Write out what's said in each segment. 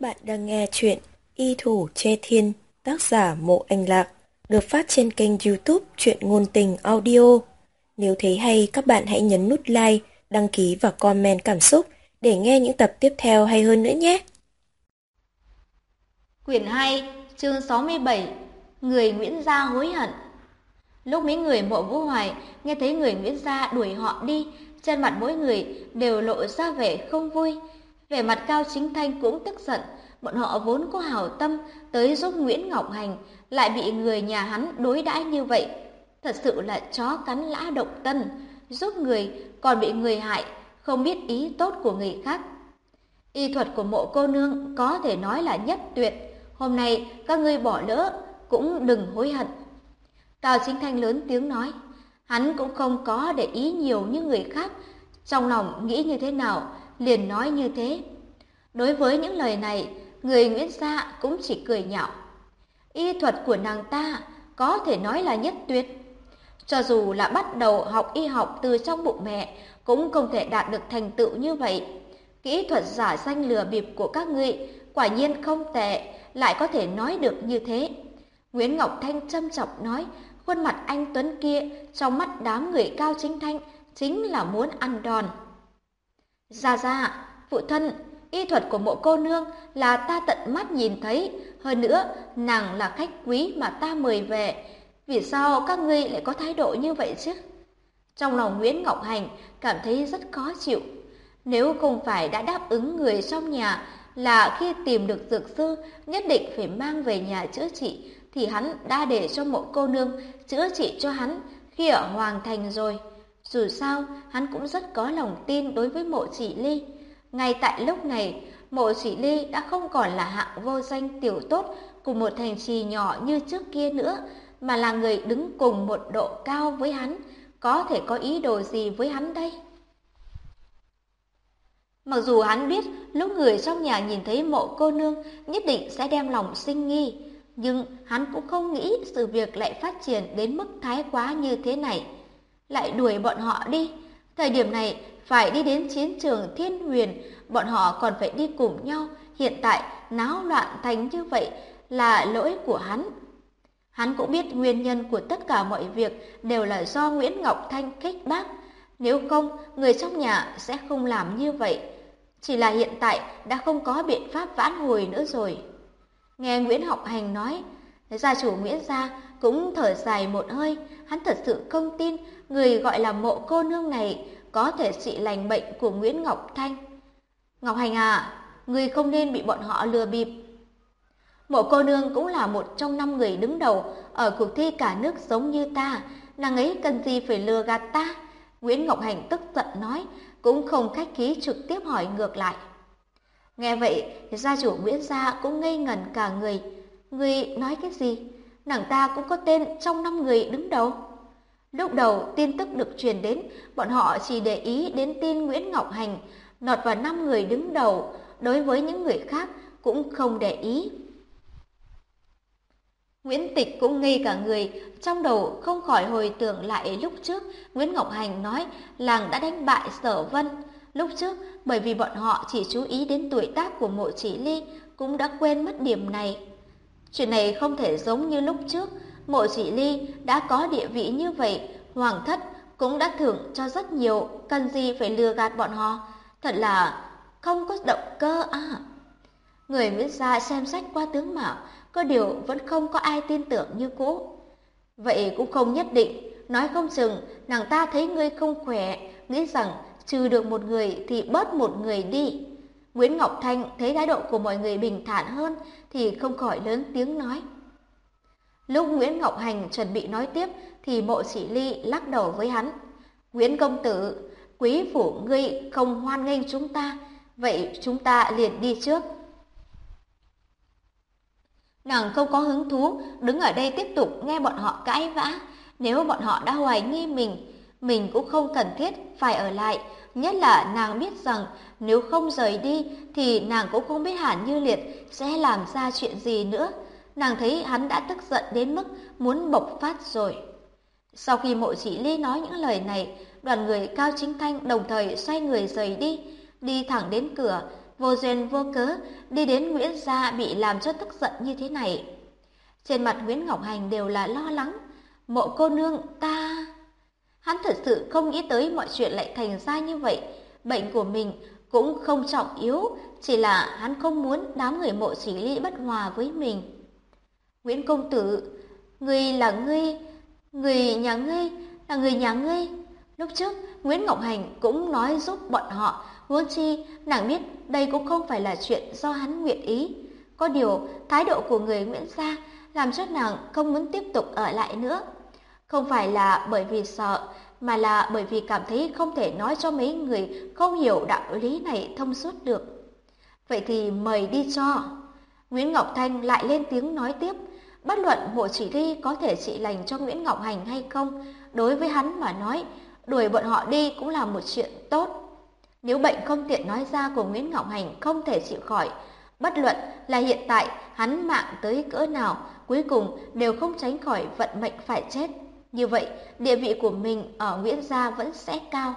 bạn đang nghe chuyện Y Thủ Che Thiên, tác giả Mộ Anh Lạc, được phát trên kênh YouTube Truyện Ngôn Tình Audio. Nếu thấy hay, các bạn hãy nhấn nút like, đăng ký và comment cảm xúc để nghe những tập tiếp theo hay hơn nữa nhé. Quyển 2, chương 67, Người Nguyễn Gia hối hận. Lúc mấy người Mộ Vũ Hoài nghe thấy người Nguyễn Gia đuổi họ đi, trên mặt mỗi người đều lộ ra vẻ không vui. Vẻ mặt Cao Chính Thanh cũng tức giận, bọn họ vốn có hảo tâm tới giúp Nguyễn Ngọc Hành, lại bị người nhà hắn đối đãi như vậy. Thật sự là chó cắn lã động tân, giúp người còn bị người hại, không biết ý tốt của người khác. Y thuật của Mộ cô nương có thể nói là nhất tuyệt, hôm nay các ngươi bỏ lỡ cũng đừng hối hận. Cao Chính Thanh lớn tiếng nói, hắn cũng không có để ý nhiều như người khác, trong lòng nghĩ như thế nào liền nói như thế. Đối với những lời này, người Nguyễn Gia cũng chỉ cười nhạo. Y thuật của nàng ta có thể nói là nhất tuyệt. Cho dù là bắt đầu học y học từ trong bụng mẹ, cũng không thể đạt được thành tựu như vậy. Kỹ thuật giả danh lừa bịp của các ngươi quả nhiên không tệ, lại có thể nói được như thế. Nguyễn Ngọc Thanh châm chọc nói, khuôn mặt anh tuấn kia trong mắt đám người Cao Chính Thanh chính là muốn ăn đòn. Gia, phụ thân, y thuật của Mộ cô nương là ta tận mắt nhìn thấy, hơn nữa nàng là khách quý mà ta mời về, vì sao các ngươi lại có thái độ như vậy chứ? Trong lòng Nguyễn Ngọc Hành cảm thấy rất khó chịu. Nếu không phải đã đáp ứng người trong nhà là khi tìm được dược sư nhất định phải mang về nhà chữa trị, thì hắn đã để cho Mộ cô nương chữa trị cho hắn khi ở Hoàng Thành rồi. Dù sao, hắn cũng rất có lòng tin đối với Mộ Chỉ Ly. Ngay tại lúc này, Mộ Chỉ Ly đã không còn là hạng vô danh tiểu tốt của một thành trì nhỏ như trước kia nữa, mà là người đứng cùng một độ cao với hắn, có thể có ý đồ gì với hắn đây? Mặc dù hắn biết lúc người trong nhà nhìn thấy Mộ cô nương nhất định sẽ đem lòng sinh nghi, nhưng hắn cũng không nghĩ sự việc lại phát triển đến mức thái quá như thế này. Lại đuổi bọn họ đi. Thời điểm này phải đi đến chiến trường Thiên Huyền, bọn họ còn phải đi cùng nhau. Hiện tại náo loạn thành như vậy là lỗi của hắn. Hắn cũng biết nguyên nhân của tất cả mọi việc đều là do Nguyễn Ngọc Thanh khích bác. Nếu không, người trong nhà sẽ không làm như vậy. Chỉ là hiện tại đã không có biện pháp vãn hồi nữa rồi. Nghe Nguyễn Ngọc Hành nói, gia chủ Nguyễn Gia cũng thở dài một hơi. Hắn thật sự không tin người gọi là Mộ cô nương này có thể trị lành bệnh của Nguyễn Ngọc Thanh. Ngọc Hành à, người không nên bị bọn họ lừa bịp. Mộ cô nương cũng là một trong 5 người đứng đầu ở cuộc thi cả nước giống như ta, nàng ấy cần gì phải lừa gạt ta? Nguyễn Ngọc Hành tức giận nói, cũng không khách khí trực tiếp hỏi ngược lại. Nghe vậy, gia chủ Nguyễn Gia cũng ngây ngẩn cả người. Người nói cái gì? Nàng ta cũng có tên trong 5 người đứng đầu. Lúc đầu tin tức được truyền đến, bọn họ chỉ để ý đến tin Nguyễn Ngọc Hành lọt vào 5 người đứng đầu, đối với những người khác cũng không để ý. Nguyễn Tịch cũng ngây cả người, trong đầu không khỏi hồi tưởng lại lúc trước Nguyễn Ngọc Hành nói làng đã đánh bại Sở Vân. Lúc trước bởi vì bọn họ chỉ chú ý đến tuổi tác của Mộ Chỉ Ly, cũng đã quên mất điểm này. Chuyện này không thể giống như lúc trước, Mộ Chỉ Ly đã có địa vị như vậy, hoàng thất cũng đã thưởng cho rất nhiều, cần gì phải lừa gạt bọn họ, thật là không có động cơ à. Người Nguyễn Gia xem sách qua tướng mạo, có điều vẫn không có ai tin tưởng như cũ. Vậy cũng không nhất định, nói không chừng nàng ta thấy ngươi không khỏe, nghĩ rằng trừ được một người thì bớt một người đi. Nguyễn Ngọc Thanh thấy thái độ của mọi người bình thản hơn thì không khỏi lớn tiếng nói. Lúc Nguyễn Ngọc Hành chuẩn bị nói tiếp thì Mộ Chỉ Ly lắc đầu với hắn. Nguyễn công tử, quý phủ ngươi không hoan nghênh chúng ta, vậy chúng ta liền đi trước. Nàng không có hứng thú đứng ở đây tiếp tục nghe bọn họ cãi vã. Nếu bọn họ đã hoài nghi mình cũng không cần thiết phải ở lại. Nhất là nàng biết rằng nếu không rời đi thì nàng cũng không biết Hàn Như Liệt sẽ làm ra chuyện gì nữa. Nàng thấy hắn đã tức giận đến mức muốn bộc phát rồi. Sau khi Mộ Chỉ Ly nói những lời này, đoàn người Cao Chính Thanh đồng thời xoay người rời đi, đi thẳng đến cửa. vô duyên vô cớ đi đến Nguyễn gia bị làm cho tức giận như thế này. Trên mặt Nguyễn Ngọc Hành đều là lo lắng. Mộ cô nương ta... Hắn thật sự không nghĩ tới mọi chuyện lại thành ra như vậy. Bệnh của mình cũng không trọng yếu, chỉ là hắn không muốn đám người Mộ Chỉ Ly bất hòa với mình. Nguyễn công tử, người nhà ngươi là người nhà ngươi. Lúc trước, Nguyễn Ngọc Hành cũng nói giúp bọn họ, huống chi nàng biết đây cũng không phải là chuyện do hắn nguyện ý. Có điều, thái độ của người Nguyễn gia làm cho nàng không muốn tiếp tục ở lại nữa. Không phải là bởi vì sợ, mà là bởi vì cảm thấy không thể nói cho mấy người không hiểu đạo lý này thông suốt được. Vậy thì mời đi cho. Nguyễn Ngọc Thanh lại lên tiếng nói tiếp. Bất luận Mộ Chỉ Ly có thể trị lành cho Nguyễn Ngọc Hành hay không, đối với hắn mà nói, đuổi bọn họ đi cũng là một chuyện tốt. Nếu bệnh không tiện nói ra của Nguyễn Ngọc Hành không thể chịu khỏi, bất luận là hiện tại hắn mạng tới cỡ nào, cuối cùng đều không tránh khỏi vận mệnh phải chết. Như vậy, địa vị của mình ở Nguyễn gia vẫn sẽ cao.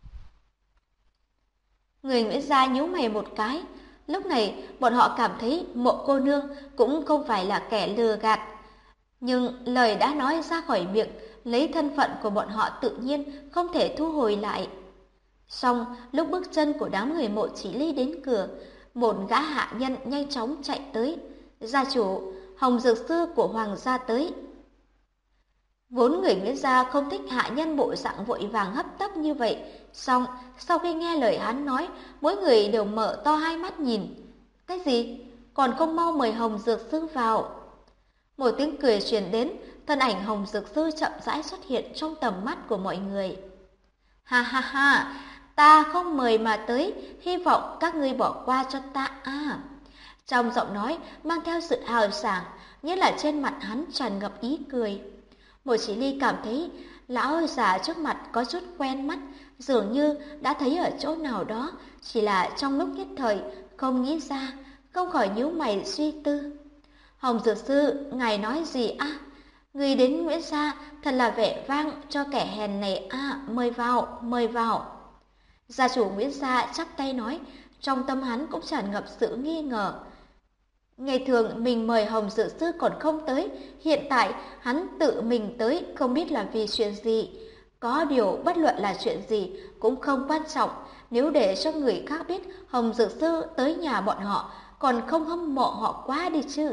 Người Nguyễn gia nhíu mày một cái. Lúc này, bọn họ cảm thấy Mộ cô nương cũng không phải là kẻ lừa gạt. Nhưng lời đã nói ra khỏi miệng, lấy thân phận của bọn họ tự nhiên không thể thu hồi lại. Song, lúc bước chân của đám người Mộ Chỉ Ly đến cửa, một gã hạ nhân nhanh chóng chạy tới. Gia chủ, Hồng Dược Sư của Hoàng gia tới. Vốn người Nguyễn gia không thích hạ nhân bộ dạng vội vàng hấp tấp như vậy, song sau khi nghe lời hắn nói, mỗi người đều mở to hai mắt nhìn. Cái gì? Còn không mau mời Hồng Dược Sư vào. Một tiếng cười truyền đến, thân ảnh Hồng Dược Sư chậm rãi xuất hiện trong tầm mắt của mọi người. Ha ha ha, ta không mời mà tới, hy vọng các ngươi bỏ qua cho ta à. Trong giọng nói mang theo sự hào sảng, nghĩa là trên mặt hắn tràn ngập ý cười. Mộ Chỉ Ly cảm thấy lão già trước mặt có chút quen mắt, dường như đã thấy ở chỗ nào đó, chỉ là trong lúc nhất thời không nghĩ ra, không khỏi nhíu mày suy tư. Hồng Dược Sư, ngài nói gì à? Người đến Nguyễn gia thật là vẻ vang cho kẻ hèn này à, mời vào, mời vào. Gia chủ Nguyễn gia chắp tay nói, trong tâm hắn cũng tràn ngập sự nghi ngờ. Ngày thường mình mời Hồng Dược Sư còn không tới, hiện tại hắn tự mình tới không biết là vì chuyện gì. Có điều bất luận là chuyện gì cũng không quan trọng, nếu để cho người khác biết Hồng Dược Sư tới nhà bọn họ, còn không hâm mộ họ quá đi chứ.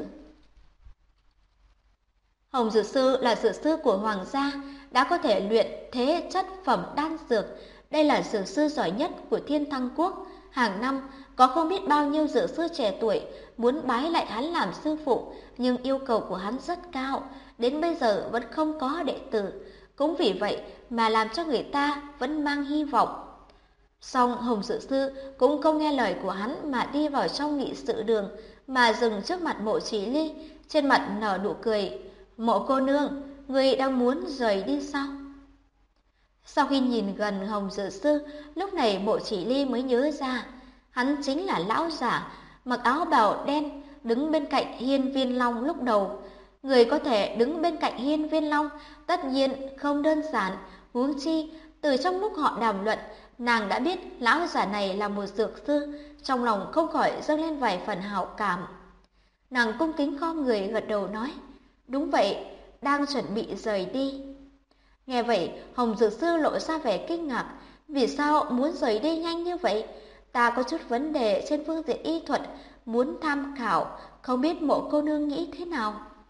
Hồng Dược Sư là dược sư của Hoàng gia, đã có thể luyện thế chất phẩm đan dược. Đây là dược sư giỏi nhất của Thiên Thăng Quốc. Hàng năm có không biết bao nhiêu dược sư trẻ tuổi muốn bái lại hắn làm sư phụ, nhưng yêu cầu của hắn rất cao, đến bây giờ vẫn không có đệ tử. Cũng vì vậy mà làm cho người ta vẫn mang hy vọng. Song Hồng Dược Sư cũng không nghe lời của hắn mà đi vào trong nghị sự đường, mà dừng trước mặt Mộ Chỉ Ly, trên mặt nở nụ cười. Mộ cô nương, người đang muốn rời đi sao? Sau khi nhìn gần Hồng Dược Sư, lúc này Mộ Chỉ Ly mới nhớ ra, hắn chính là lão giả mặc áo bào đen đứng bên cạnh Hiên Viên Long lúc đầu. Người có thể đứng bên cạnh Hiên Viên Long tất nhiên không đơn giản, huống chi từ trong lúc họ đàm luận, nàng đã biết lão giả này là một dược sư, trong lòng không khỏi dâng lên vài phần hảo cảm. Nàng cung kính khom người gật đầu nói, đúng vậy, đang chuẩn bị rời đi. Nghe vậy, Hồng Dược Sư lộ ra vẻ kinh ngạc, vì sao muốn rời đi nhanh như vậy? Ta có chút vấn đề trên phương diện y thuật, muốn tham khảo, không biết Mộ cô nương nghĩ thế nào?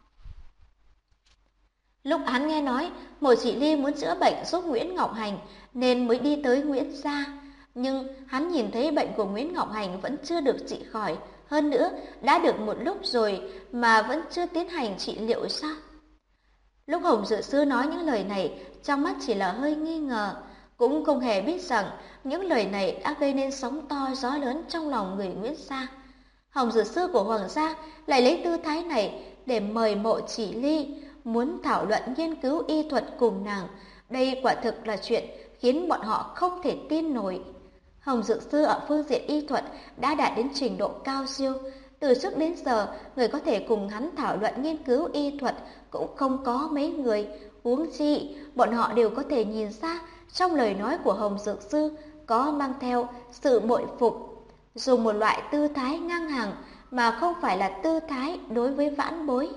Lúc hắn nghe nói Mộ Chỉ Ly muốn chữa bệnh giúp Nguyễn Ngọc Hành nên mới đi tới Nguyễn gia, nhưng hắn nhìn thấy bệnh của Nguyễn Ngọc Hành vẫn chưa được trị khỏi, hơn nữa đã được một lúc rồi mà vẫn chưa tiến hành trị liệu sao? Lúc Hồng Dược Sư nói những lời này, trong mắt chỉ là hơi nghi ngờ, cũng không hề biết rằng những lời này đã gây nên sóng to gió lớn trong lòng người Nguyễn gia. Hồng Dược Sư của Hoàng gia lại lấy tư thái này để mời Mộ Chỉ Ly, muốn thảo luận nghiên cứu y thuật cùng nàng. Đây quả thực là chuyện khiến bọn họ không thể tin nổi. Hồng Dược Sư ở phương diện y thuật đã đạt đến trình độ cao siêu. Từ trước đến giờ, người có thể cùng hắn thảo luận nghiên cứu y thuật cũng không có mấy người. Huống chi, bọn họ đều có thể nhìn ra trong lời nói của Hồng Dược Sư có mang theo sự bội phục. dùng một loại tư thái ngang hàng mà không phải là tư thái đối với vãn bối.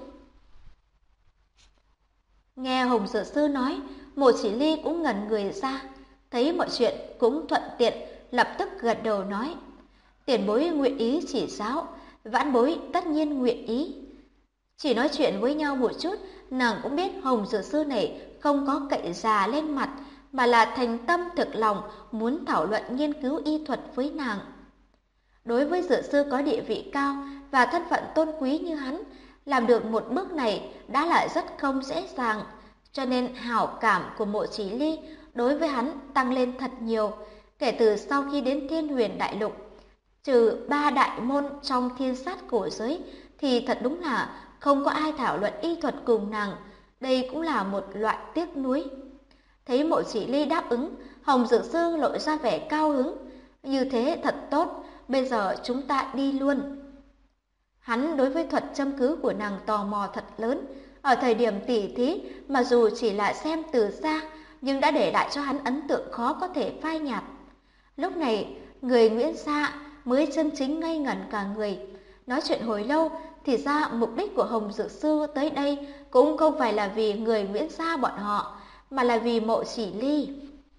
Nghe Hồng Dược Sư nói, Mộ Chỉ Ly cũng ngẩn người ra, thấy mọi chuyện cũng thuận tiện, lập tức gật đầu nói: tiền bối nguyện ý chỉ giáo, vãn bối tất nhiên nguyện ý. Chỉ nói chuyện với nhau một chút, nàng cũng biết Hồng Dược Sư này không có cậy già lên mặt, mà là thành tâm thực lòng muốn thảo luận nghiên cứu y thuật với nàng. Đối với Dược Sư có địa vị cao và thân phận tôn quý như hắn, làm được một bước này đã là rất không dễ dàng, cho nên hảo cảm của Mộ Chỉ Ly đối với hắn tăng lên thật nhiều. Kể từ sau khi đến Thiên Huyền Đại Lục, trừ 3 đại môn trong thiên sát cổ giới, thì thật đúng là không có ai thảo luận y thuật cùng nàng. Đây cũng là một loại tiếc nuối. Thấy Mộ Chỉ Ly đáp ứng, Hồng Dược Sư lộ ra vẻ cao hứng. Như thế thật tốt, bây giờ chúng ta đi luôn. Hắn đối với thuật châm cứu của nàng tò mò thật lớn. Ở thời điểm tỉ thí, mà dù chỉ là xem từ xa, nhưng đã để lại cho hắn ấn tượng khó có thể phai nhạt. Lúc này, người Nguyễn Gia mới chân chính ngây ngẩn cả người. Nói chuyện hồi lâu, thì ra mục đích của Hồng Dược Sư tới đây cũng không phải là vì người Nguyễn Gia bọn họ, mà là vì Mộ Chỉ Ly.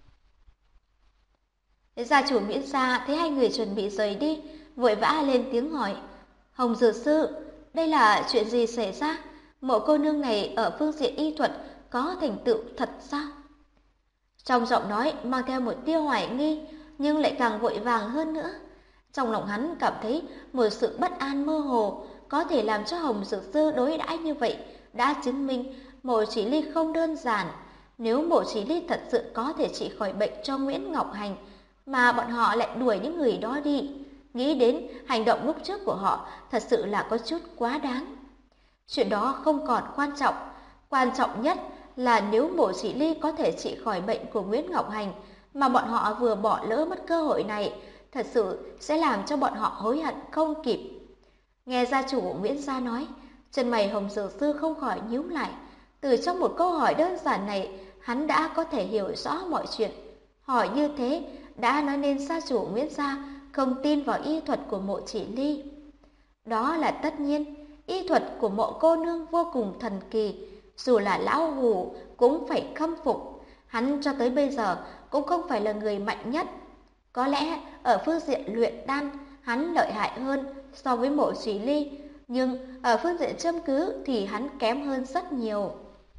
Gia chủ Nguyễn Gia thấy hai người chuẩn bị rời đi, vội vã lên tiếng hỏi: Hồng Dược Sư, đây là chuyện gì xảy ra? Mộ cô nương này ở phương diện y thuật có thành tựu thật sao? Trong giọng nói mang theo một tia hoài nghi, nhưng lại càng vội vàng hơn nữa. Trong lòng hắn cảm thấy một sự bất an mơ hồ, có thể làm cho Hồng Dược Sư đối đãi như vậy đã chứng minh Mộ Chỉ Ly không đơn giản. Nếu Mộ Chỉ Ly thật sự có thể trị khỏi bệnh cho Nguyễn Ngọc Hành, mà bọn họ lại đuổi những người đó đi, nghĩ đến hành động lúc trước của họ thật sự là có chút quá đáng. Chuyện đó không còn quan trọng nhất là nếu Mộ Chỉ Ly có thể trị khỏi bệnh của Nguyễn Ngọc Hành, mà bọn họ vừa bỏ lỡ mất cơ hội này, thật sự sẽ làm cho bọn họ hối hận không kịp. Nghe gia chủ Nguyễn Gia nói, chân mày Hồng Dược Sư không khỏi nhíu lại. Từ trong một câu hỏi đơn giản này, hắn đã có thể hiểu rõ mọi chuyện. Hỏi như thế đã nói nên gia chủ Nguyễn Gia không tin vào y thuật của Mộ Chỉ Ly. Đó là tất nhiên, y thuật của Mộ cô nương vô cùng thần kỳ, dù là lão hủ cũng phải khâm phục. Hắn cho tới bây giờ cũng không phải là người mạnh nhất. Có lẽ ở phương diện luyện đan hắn lợi hại hơn so với Mộ Chỉ Ly, nhưng ở phương diện châm cứu thì hắn kém hơn rất nhiều.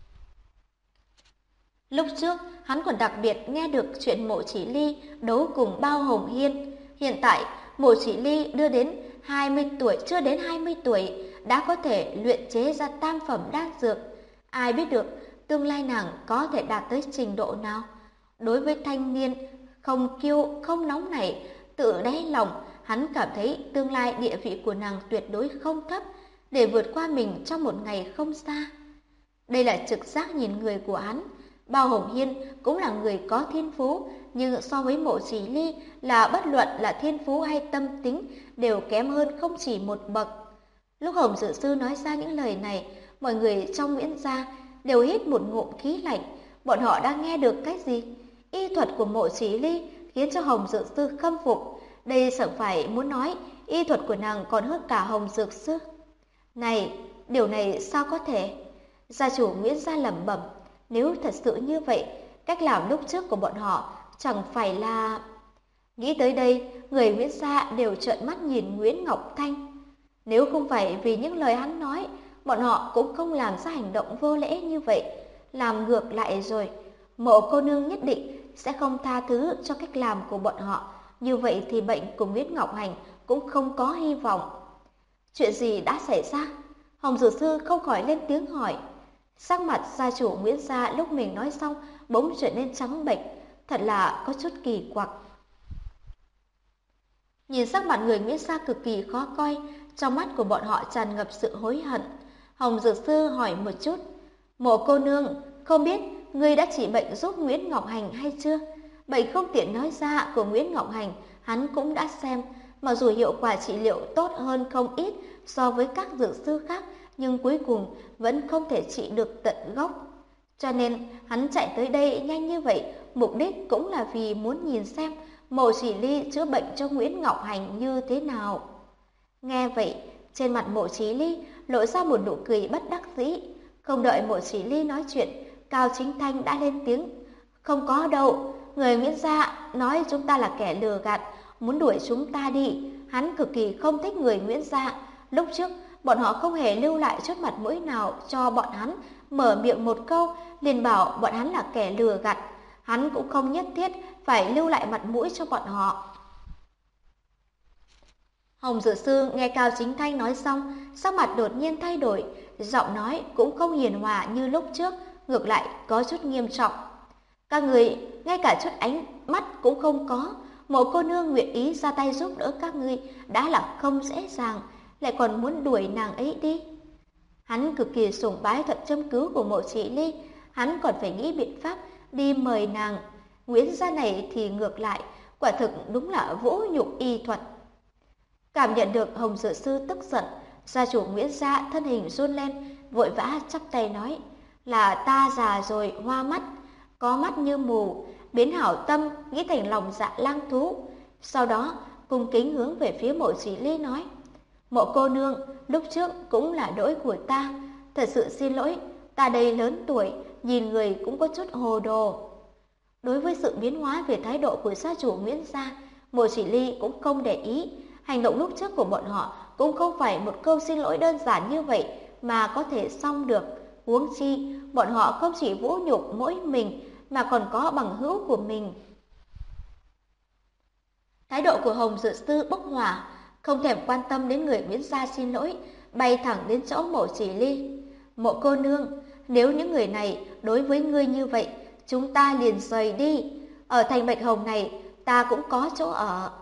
Lúc trước hắn còn đặc biệt nghe được chuyện Mộ Chỉ Ly đấu cùng Bao Hồng Hiên. Hiện tại Mộ Chỉ Ly chưa đến 20 tuổi đã có thể luyện chế ra tam phẩm đan dược. Ai biết được tương lai nàng có thể đạt tới trình độ nào. Đối với thanh niên không kiêu không nóng nảy, tự đáy lòng hắn cảm thấy tương lai địa vị của nàng tuyệt đối không thấp để vượt qua mình trong một ngày không xa. Đây là trực giác nhìn người của hắn. Bao Hồng Hiên cũng là người có thiên phú, nhưng so với Mộ Chỉ Ly là bất luận là thiên phú hay tâm tính đều kém hơn không chỉ một bậc. Lúc Hồng Dược Sư nói ra những lời này, mọi người trong Nguyễn Gia đều hít một ngụm khí lạnh. Bọn họ đang nghe được cái gì? Y thuật của Mộ Chỉ Ly khiến cho Hồng Dược Sư khâm phục. Đây chẳng phải muốn nói y thuật của nàng còn hơn cả Hồng Dược Sư. Này, điều này sao có thể? Gia chủ Nguyễn Gia lẩm bẩm. Nếu thật sự như vậy, cách làm lúc trước của bọn họ chẳng phải là... Nghĩ tới đây, người Nguyễn Gia đều trợn mắt nhìn Nguyễn Ngọc Thanh. Nếu không phải vì những lời hắn nói, bọn họ cũng không làm ra hành động vô lễ như vậy. Làm ngược lại rồi, Mộ cô nương nhất định sẽ không tha thứ cho cách làm của bọn họ. Như vậy thì bệnh của Nguyễn Ngọc Hành cũng không có hy vọng. Chuyện gì đã xảy ra? Hồng Dược Sư không khỏi lên tiếng hỏi. Sắc mặt gia chủ Nguyễn Gia lúc mình nói xong bỗng trở nên trắng bệch, thật là có chút kỳ quặc. Nhìn sắc mặt người Nguyễn Gia cực kỳ khó coi, trong mắt của bọn họ tràn ngập sự hối hận. Hồng Dược Sư hỏi một chút, Mộ cô nương, không biết ngươi đã trị bệnh giúp Nguyễn Ngọc Hành hay chưa? Bệnh không tiện nói ra của Nguyễn Ngọc Hành, hắn cũng đã xem, mặc dù hiệu quả trị liệu tốt hơn không ít so với các dược sư khác, nhưng cuối cùng vẫn không thể trị được tận gốc. Cho nên hắn chạy tới đây nhanh như vậy, mục đích cũng là vì muốn nhìn xem Mộ Chỉ Ly chữa bệnh cho Nguyễn Ngọc Hành như thế nào. Nghe vậy, trên mặt Mộ Chỉ Ly lộ ra một nụ cười bất đắc dĩ. Không đợi Mộ Chỉ Ly nói chuyện, Cao Chính Thanh đã lên tiếng. Không có đâu, người Nguyễn gia nói chúng ta là kẻ lừa gạt, muốn đuổi chúng ta đi. Hắn cực kỳ không thích người Nguyễn gia. Lúc trước, bọn họ không hề lưu lại chút mặt mũi nào cho bọn hắn, mở miệng một câu liền bảo bọn hắn là kẻ lừa gạt. Hắn cũng không nhất thiết phải lưu lại mặt mũi cho bọn họ. Hồng Dược Sư nghe Cao Chính Thanh nói xong, sắc mặt đột nhiên thay đổi, giọng nói cũng không hiền hòa như lúc trước, ngược lại có chút nghiêm trọng. Các người ngay cả chút ánh mắt cũng không có, Mộ cô nương nguyện ý ra tay giúp đỡ các ngươi đã là không dễ dàng, lại còn muốn đuổi nàng ấy đi. Hắn cực kỳ sủng bái thuật châm cứu của Mộ Chỉ Ly, hắn còn phải nghĩ biện pháp đi mời nàng. Nguyễn gia này thì ngược lại, quả thực đúng là vũ nhục y thuật. Cảm nhận được Hồng Dược Sư tức giận, gia chủ Nguyễn gia thân hình run lên, vội vã chắp tay nói: là ta già rồi, hoa mắt, có mắt như mù, biến hảo tâm nghĩ thành lòng dạ lang thú. Sau đó cung kính hướng về phía Mộ Chỉ Ly nói: Mộ cô nương, lúc trước cũng là lỗi của ta, thật sự xin lỗi, ta đây lớn tuổi, nhìn người cũng có chút hồ đồ. Đối với sự biến hóa về thái độ của gia chủ Nguyễn gia, Mộ Chỉ Ly cũng không để ý. Hành động lúc trước của bọn họ cũng không phải một câu xin lỗi đơn giản như vậy mà có thể xong được. Huống chi, bọn họ không chỉ vũ nhục mỗi mình mà còn có bằng hữu của mình. Thái độ của Hồng Dược Sư bốc hỏa, không thèm quan tâm đến người Nguyễn gia xin lỗi, bay thẳng đến chỗ Mộ Chỉ Ly. Mộ cô nương, nếu những người này đối với ngươi như vậy, chúng ta liền rời đi. Ở thành Bạch Hồng này, ta cũng có chỗ ở.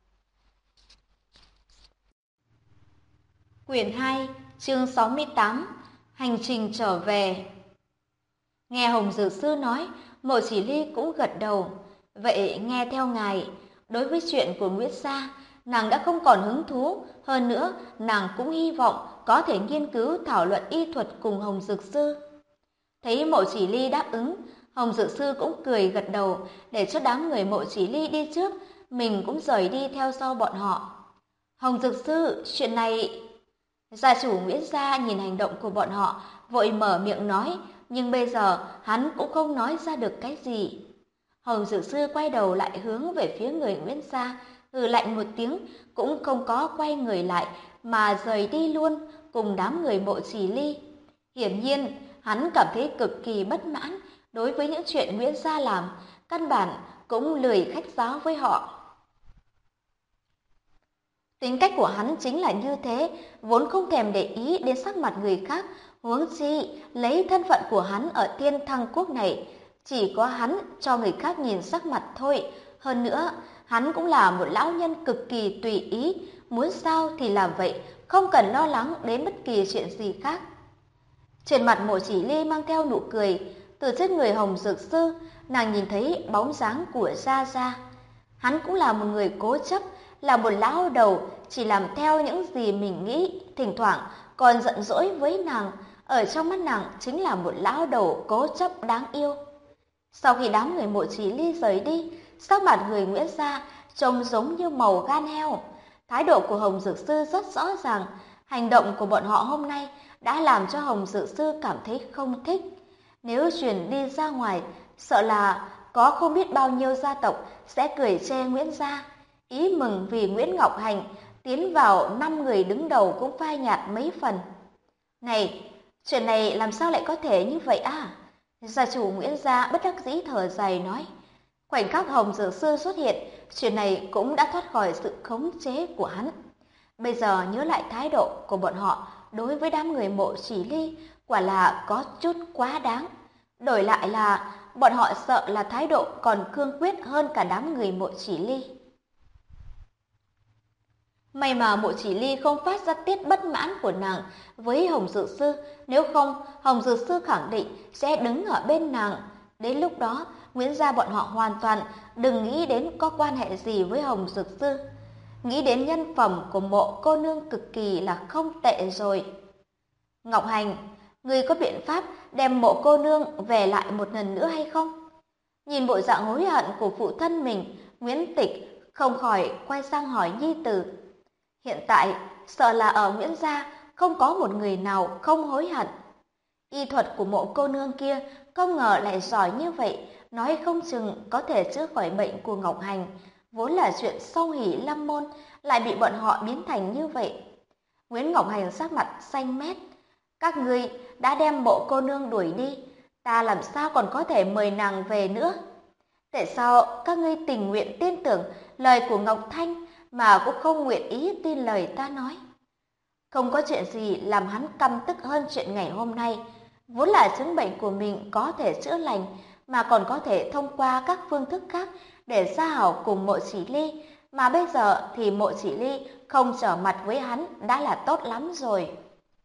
Quyển 2, chương 68, Hành trình trở về. Nghe Hồng Dược Sư nói, Mộ Chỉ Ly cũng gật đầu. Vậy nghe theo ngài, đối với chuyện của Nguyễn gia, nàng đã không còn hứng thú. Hơn nữa, nàng cũng hy vọng có thể nghiên cứu thảo luận y thuật cùng Hồng Dược Sư. Thấy Mộ Chỉ Ly đáp ứng, Hồng Dược Sư cũng cười gật đầu, để cho đám người Mộ Chỉ Ly đi trước, mình cũng rời đi theo sau bọn họ. Hồng Dược Sư, chuyện này... Gia chủ Nguyễn gia nhìn hành động của bọn họ, vội mở miệng nói, nhưng bây giờ hắn cũng không nói ra được cái gì. Hồng Dược Sư quay đầu lại hướng về phía người Nguyễn gia, hừ lạnh một tiếng, cũng không có quay người lại mà rời đi luôn cùng đám người Mộ Chỉ Ly. Hiển nhiên, hắn cảm thấy cực kỳ bất mãn đối với những chuyện Nguyễn gia làm, căn bản cũng lười khách sáo với họ. Tính cách của hắn chính là như thế, vốn không thèm để ý đến sắc mặt người khác, huống chi lấy thân phận của hắn ở Thiên Thăng Quốc này, chỉ có hắn cho người khác nhìn sắc mặt thôi. Hơn nữa, hắn cũng là một lão nhân cực kỳ tùy ý, muốn sao thì làm vậy, không cần lo lắng đến bất kỳ chuyện gì khác. Trên mặt Mộ Chỉ Ly mang theo nụ cười, từ trên người Hồng Dược Sư, nàng nhìn thấy bóng dáng của Gia Gia. Hắn cũng là một người cố chấp, là một lão đầu, chỉ làm theo những gì mình nghĩ, thỉnh thoảng còn giận dỗi với nàng, ở trong mắt nàng chính là một lão đầu cố chấp đáng yêu. Sau khi đám người Mộ Chỉ Ly rời đi, sắc mặt người Nguyễn gia trông giống như màu gan heo. Thái độ của Hồng Dược Sư rất rõ ràng, hành động của bọn họ hôm nay đã làm cho Hồng Dược Sư cảm thấy không thích. Nếu truyền đi ra ngoài, sợ là có không biết bao nhiêu gia tộc sẽ cười chê Nguyễn gia. Ý mừng vì Nguyễn Ngọc Hành tiến vào 5 người đứng đầu cũng phai nhạt mấy phần. Này, chuyện này làm sao lại có thể như vậy à? Gia chủ Nguyễn gia bất đắc dĩ thở dài nói. Khoảnh khắc Hồng Dược Sư xuất hiện, chuyện này cũng đã thoát khỏi sự khống chế của hắn. Bây giờ nhớ lại thái độ của bọn họ đối với đám người Mộ Chỉ Ly, quả là có chút quá đáng. Đổi lại là bọn họ sợ là thái độ còn cương quyết hơn cả đám người Mộ Chỉ Ly. May mà Mộ Chỉ Ly không phát ra tiết bất mãn của nàng với Hồng Dược Sư, nếu không Hồng Dược Sư khẳng định sẽ đứng ở bên nàng. Đến lúc đó, Nguyễn gia bọn họ hoàn toàn đừng nghĩ đến có quan hệ gì với Hồng Dược Sư. Nghĩ đến nhân phẩm của Mộ cô nương cực kỳ là không tệ rồi. Ngọc Hành, người có biện pháp đem Mộ cô nương về lại một lần nữa hay không? Nhìn bộ dạng hối hận của phụ thân mình, Nguyễn Tịch không khỏi quay sang hỏi nhi tử. Hiện tại, sợ là ở Nguyễn gia không có một người nào không hối hận. Y thuật của Mộ cô nương kia không ngờ lại giỏi như vậy, nói không chừng có thể chữa khỏi bệnh của Ngọc Hành. Vốn là chuyện song hỷ lâm môn, lại bị bọn họ biến thành như vậy. Nguyễn Ngọc Hành sắc mặt xanh mét. Các ngươi đã đem Mộ cô nương đuổi đi, ta làm sao còn có thể mời nàng về nữa? Tại sao các ngươi tình nguyện tin tưởng lời của Ngọc Thanh mà cũng không nguyện ý tin lời ta nói? Không có chuyện gì làm hắn căm tức hơn chuyện ngày hôm nay. Vốn là chứng bệnh của mình có thể chữa lành, mà còn có thể thông qua các phương thức khác để giao hảo cùng Mộ Chỉ Ly, mà bây giờ thì Mộ Chỉ Ly không trở mặt với hắn đã là tốt lắm rồi.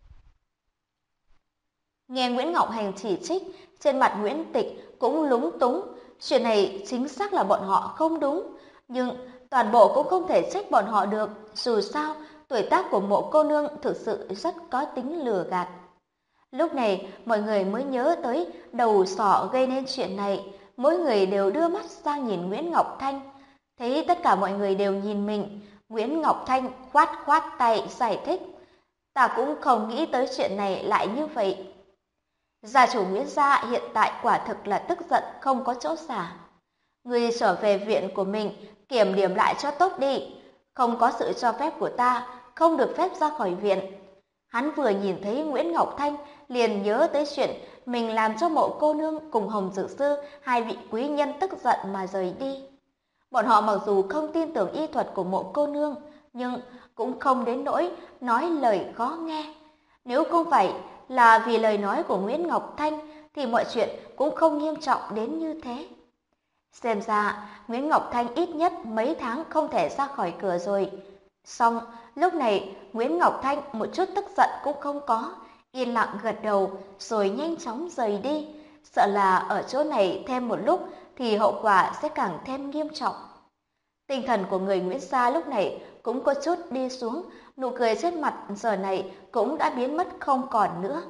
Nghe Nguyễn Ngọc Hành chỉ trích, trên mặt Nguyễn Tịch cũng lúng túng. Chuyện này chính xác là bọn họ không đúng, nhưng toàn bộ cũng không thể trách bọn họ được. Dù sao, tuổi tác của Mộ cô nương thực sự rất có tính lừa gạt. Lúc này, mọi người mới nhớ tới đầu sỏ gây nên chuyện này. Mỗi người đều đưa mắt sang nhìn Nguyễn Ngọc Thanh. Thấy tất cả mọi người đều nhìn mình, Nguyễn Ngọc Thanh khoát khoát tay giải thích. Ta cũng không nghĩ tới chuyện này lại như vậy. Gia chủ Nguyễn gia hiện tại quả thực là tức giận không có chỗ xả. Ngươi trở về viện của mình, kiểm điểm lại cho tốt đi. Không có sự cho phép của ta, không được phép ra khỏi viện. Hắn vừa nhìn thấy Nguyễn Ngọc Thanh, liền nhớ tới chuyện mình làm cho Mộ cô nương cùng Hồng Dược Sư, hai vị quý nhân tức giận mà rời đi. Bọn họ mặc dù không tin tưởng y thuật của Mộ cô nương, nhưng cũng không đến nỗi nói lời khó nghe. Nếu không phải là vì lời nói của Nguyễn Ngọc Thanh, thì mọi chuyện cũng không nghiêm trọng đến như thế. Xem ra, Nguyễn Ngọc Thanh ít nhất mấy tháng không thể ra khỏi cửa rồi. Xong, lúc này Nguyễn Ngọc Thanh một chút tức giận cũng không có, yên lặng gật đầu rồi nhanh chóng rời đi. Sợ là ở chỗ này thêm một lúc thì hậu quả sẽ càng thêm nghiêm trọng. Tinh thần của người Nguyễn gia lúc này cũng có chút đi xuống, nụ cười trên mặt giờ này cũng đã biến mất không còn nữa.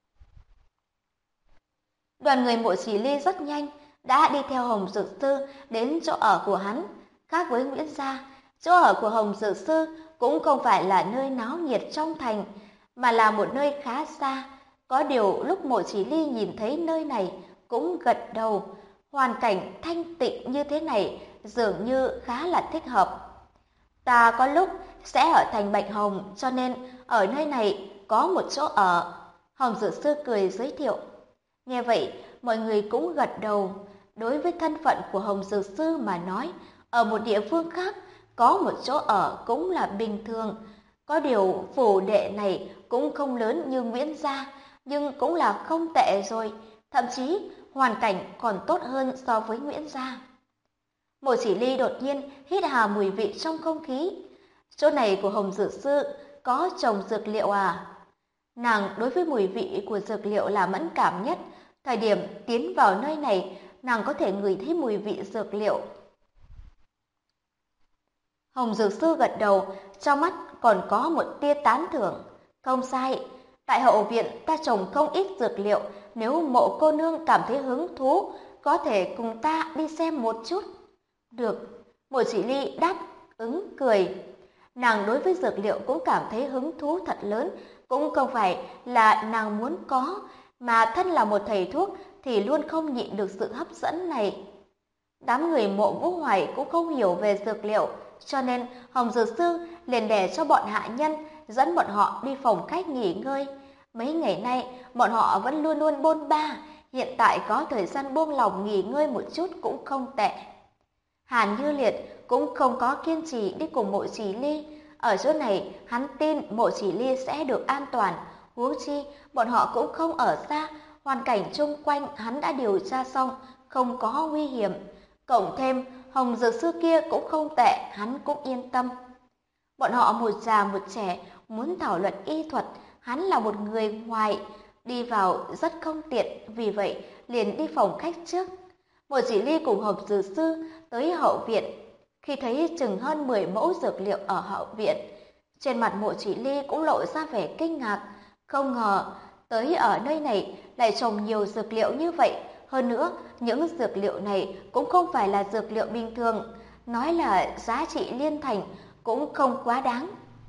Đoàn người Mộ Chỉ Ly rất nhanh đã đi theo Hồng Dược Sư đến chỗ ở của hắn. Khác với Nguyễn gia, chỗ ở của Hồng Dược Sư cũng không phải là nơi náo nhiệt trong thành, mà là một nơi khá xa. Có điều lúc Mộ Chỉ Ly nhìn thấy nơi này cũng gật đầu. Hoàn cảnh thanh tịnh như thế này dường như khá là thích hợp. Ta có lúc sẽ ở thành Bạch Hồng, cho nên ở nơi này có một chỗ ở. Hồng Dược Sư cười giới thiệu. Nghe vậy, mọi người cũng gật đầu. Đối với thân phận của Hồng Dược Sư mà nói, ở một địa phương khác có một chỗ ở cũng là bình thường. Có điều phủ đệ này cũng không lớn như Nguyễn gia, nhưng cũng là không tệ rồi. Thậm chí hoàn cảnh còn tốt hơn so với Nguyễn gia. Mộ Chỉ Ly đột nhiên hít hà mùi vị trong không khí. Chỗ này của Hồng Dược Sư có trồng dược liệu à? Nàng đối với mùi vị của dược liệu là mẫn cảm nhất. Thời điểm tiến vào nơi này, nàng có thể ngửi thấy mùi vị dược liệu. Hồng Dược Sư gật đầu, trong mắt còn có một tia tán thưởng. Không sai, tại hậu viện ta trồng không ít dược liệu, nếu Mộ cô nương cảm thấy hứng thú, có thể cùng ta đi xem một chút. Được, Mộ Chỉ Ly đáp ứng cười. Nàng đối với dược liệu cũng cảm thấy hứng thú thật lớn, cũng không phải là nàng muốn có, mà thân là một thầy thuốc thì luôn không nhịn được sự hấp dẫn này. Đám người Mộ Vũ Hoài cũng không hiểu về dược liệu, cho nên Hồng Dược Sư liền để cho bọn hạ nhân dẫn bọn họ đi phòng khách nghỉ ngơi. Mấy ngày nay bọn họ vẫn luôn luôn bôn ba, hiện tại có thời gian buông lỏng nghỉ ngơi một chút cũng không tệ. Hàn Như Liệt cũng không có kiên trì đi cùng Mộ Chỉ Ly. Ở chỗ này hắn tin Mộ Chỉ Ly sẽ được an toàn. Huống chi bọn họ cũng không ở xa, hoàn cảnh chung quanh hắn đã điều tra xong, không có nguy hiểm. Cộng thêm Hồng Dược Sư kia cũng không tệ, hắn cũng yên tâm. Bọn họ một già một trẻ muốn thảo luận y thuật, hắn là một người ngoài, đi vào rất không tiện, vì vậy liền đi phòng khách trước. Mộ Chỉ Ly cùng Hồng Dược Sư tới hậu viện. Khi thấy chừng hơn 10 mẫu dược liệu ở hậu viện, trên mặt Mộ Chỉ Ly cũng lộ ra vẻ kinh ngạc. Không ngờ tới ở nơi này lại trồng nhiều dược liệu như vậy. Hơn nữa, những dược liệu này cũng không phải là dược liệu bình thường. nói là giá trị liên thành cũng không quá đáng.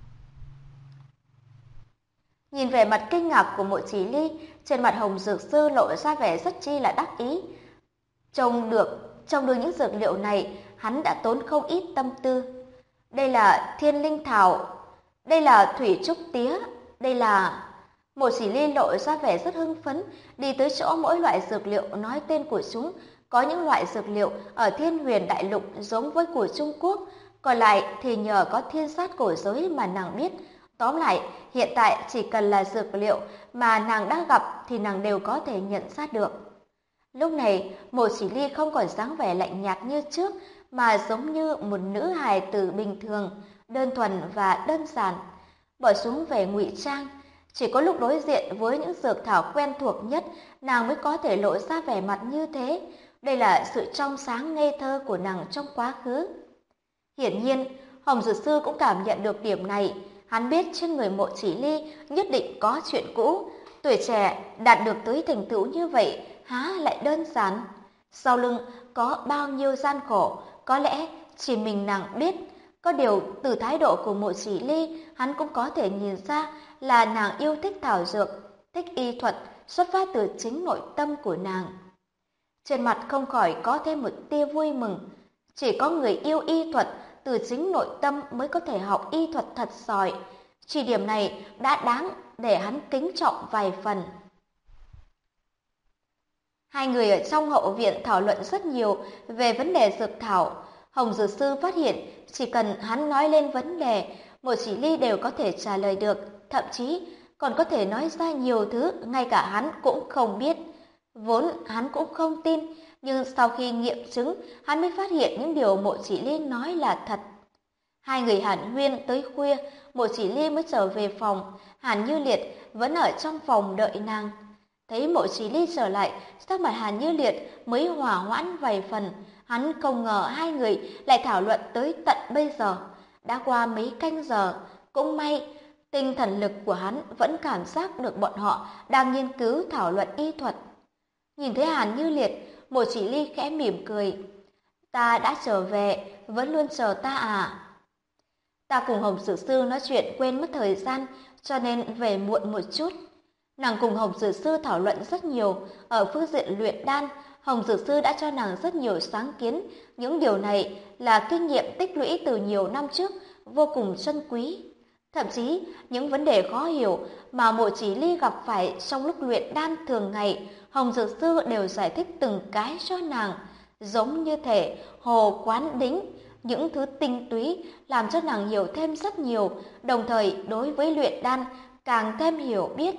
Nhìn vẻ mặt kinh ngạc của Mộ Chỉ Ly, trên mặt Hồng Dược Sư lộ ra vẻ rất chi là đắc ý. Trông được những dược liệu này, hắn đã tốn không ít tâm tư. Đây là thiên linh thảo, đây là thủy trúc tía, đây là... Mộ Chỉ Ly lộ ra vẻ rất hưng phấn, đi tới chỗ mỗi loại dược liệu nói tên của chúng. Có những loại dược liệu ở Thiên Huyền Đại Lục giống với của Trung Quốc, còn lại thì nhờ có thiên sát cổ giới mà nàng biết. Tóm lại, hiện tại chỉ cần là dược liệu mà nàng đã gặp thì nàng đều có thể nhận ra được. Lúc này, Mộ Chỉ Ly không còn dáng vẻ lạnh nhạt như trước, mà giống như một nữ hài tử bình thường, đơn thuần và đơn giản. Bỏ xuống vẻ ngụy trang, chỉ có lúc đối diện với những dược thảo quen thuộc nhất, nàng mới có thể lộ ra vẻ mặt như thế. Đây là sự trong sáng ngây thơ của nàng trong quá khứ. Hiển nhiên, Hồng Dược Sư cũng cảm nhận được điểm này. Hắn biết trên người Mộ Chỉ Ly nhất định có chuyện cũ. Tuổi trẻ đạt được tới thành tựu như vậy há lại đơn giản. Sau lưng có bao nhiêu gian khổ, có lẽ chỉ mình nàng biết. Có điều từ thái độ của Mộ Chỉ Ly, hắn cũng có thể nhìn ra là nàng yêu thích thảo dược, thích y thuật, xuất phát từ chính nội tâm của nàng. Trên mặt không khỏi có thêm một tia vui mừng. Chỉ có người yêu y thuật từ chính nội tâm mới có thể học y thuật thật giỏi. Chỉ điểm này đã đáng để hắn kính trọng vài phần. Hai người ở trong hậu viện thảo luận rất nhiều về vấn đề dược thảo. Hồng Dược Sư phát hiện chỉ cần hắn nói lên vấn đề, Mộ Chỉ Ly đều có thể trả lời được, thậm chí còn có thể nói ra nhiều thứ ngay cả hắn cũng không biết. Vốn hắn cũng không tin, nhưng sau khi nghiệm chứng, hắn mới phát hiện những điều Mộ Chỉ Ly nói là thật. Hai người hàn huyên tới khuya, Mộ Chỉ Ly mới trở về phòng, Hàn Như Liệt vẫn ở trong phòng đợi nàng. Thấy Mộ Chỉ Ly trở lại, sắc mặt Hàn Như Liệt mới hòa hoãn vài phần. Hắn không ngờ hai người lại thảo luận tới tận bây giờ. Đã qua mấy canh giờ, cũng may tinh thần lực của hắn vẫn cảm giác được bọn họ đang nghiên cứu thảo luận y thuật. Nhìn thấy Hàn Như Liệt, Mộ Chỉ Ly khẽ mỉm cười. Ta đã trở về, vẫn luôn chờ ta à? Ta cùng Hồng Dược Sư nói chuyện quên mất thời gian, cho nên về muộn một chút. Nàng cùng Hồng Dược Sư thảo luận rất nhiều. Ở phương diện luyện đan, Hồng Dược Sư đã cho nàng rất nhiều sáng kiến. Những điều này là kinh nghiệm tích lũy từ nhiều năm trước, vô cùng trân quý. Thậm chí, những vấn đề khó hiểu mà Mộ Chỉ Ly gặp phải trong lúc luyện đan thường ngày, Hồng Dược Sư đều giải thích từng cái cho nàng, giống như thể hồ quán đính, những thứ tinh túy làm cho nàng hiểu thêm rất nhiều, đồng thời đối với luyện đan càng thêm hiểu biết.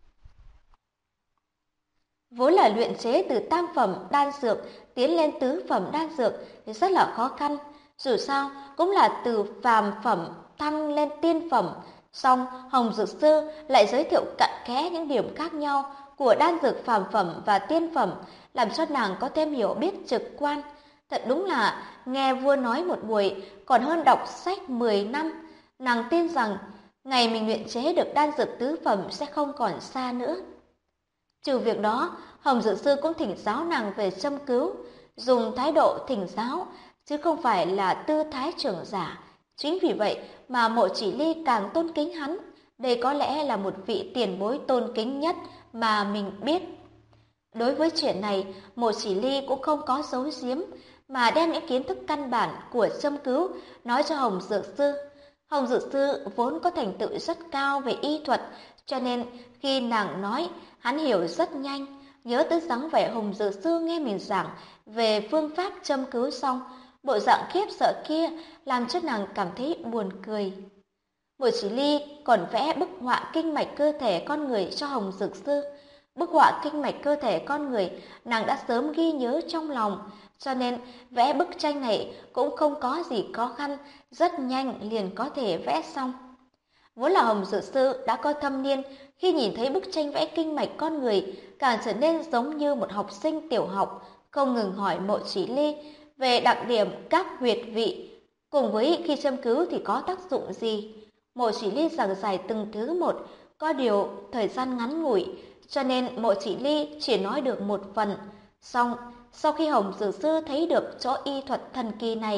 Vốn là luyện chế từ tam phẩm đan dược tiến lên tứ phẩm đan dược thì rất là khó khăn, dù sao cũng là từ phàm phẩm thăng lên tiên phẩm. Song Hồng Dược Sư lại giới thiệu cặn kẽ những điểm khác nhau của đan dược phàm phẩm và tiên phẩm, làm cho nàng có thêm hiểu biết trực quan. Thật đúng là nghe vua nói một buổi còn hơn đọc sách 10 năm. Nàng tin rằng ngày mình luyện chế được đan dược tứ phẩm sẽ không còn xa nữa. Trừ việc đó, Hồng Dược Sư cũng thỉnh giáo nàng về châm cứu, dùng thái độ thỉnh giáo chứ không phải là tư thái trưởng giả. Chính vì vậy mà Mộ Chỉ Ly càng tôn kính hắn. Đây có lẽ là một vị tiền bối tôn kính nhất mà mình biết. Đối với chuyện này, Mộ Chỉ Ly cũng không có giấu giếm, mà đem những kiến thức căn bản của châm cứu nói cho Hồng Dược Sư. Hồng Dược Sư vốn có thành tựu rất cao về y thuật, cho nên khi nàng nói, hắn hiểu rất nhanh. Nhớ tới dáng vẻ Hồng Dược Sư nghe mình giảng về phương pháp châm cứu xong, bộ dạng khiếp sợ kia làm cho nàng cảm thấy buồn cười. Mộ Chỉ Ly còn vẽ bức họa kinh mạch cơ thể con người cho Hồng Dược Sư. Bức họa kinh mạch cơ thể con người nàng đã sớm ghi nhớ trong lòng, cho nên vẽ bức tranh này cũng không có gì khó khăn, rất nhanh liền có thể vẽ xong. Vốn là Hồng Dược Sư đã có thâm niên, khi nhìn thấy bức tranh vẽ kinh mạch con người, càng trở nên giống như một học sinh tiểu học, không ngừng hỏi Mộ Chỉ Ly về đặc điểm các huyệt vị, cùng với khi châm cứu thì có tác dụng gì. Mộ Chỉ Ly giảng giải từng thứ một, có điều thời gian ngắn ngủi, cho nên Mộ Chỉ Ly chỉ nói được một phần. Xong, sau khi Hồng Dược Sư thấy được chỗ y thuật thần kỳ này,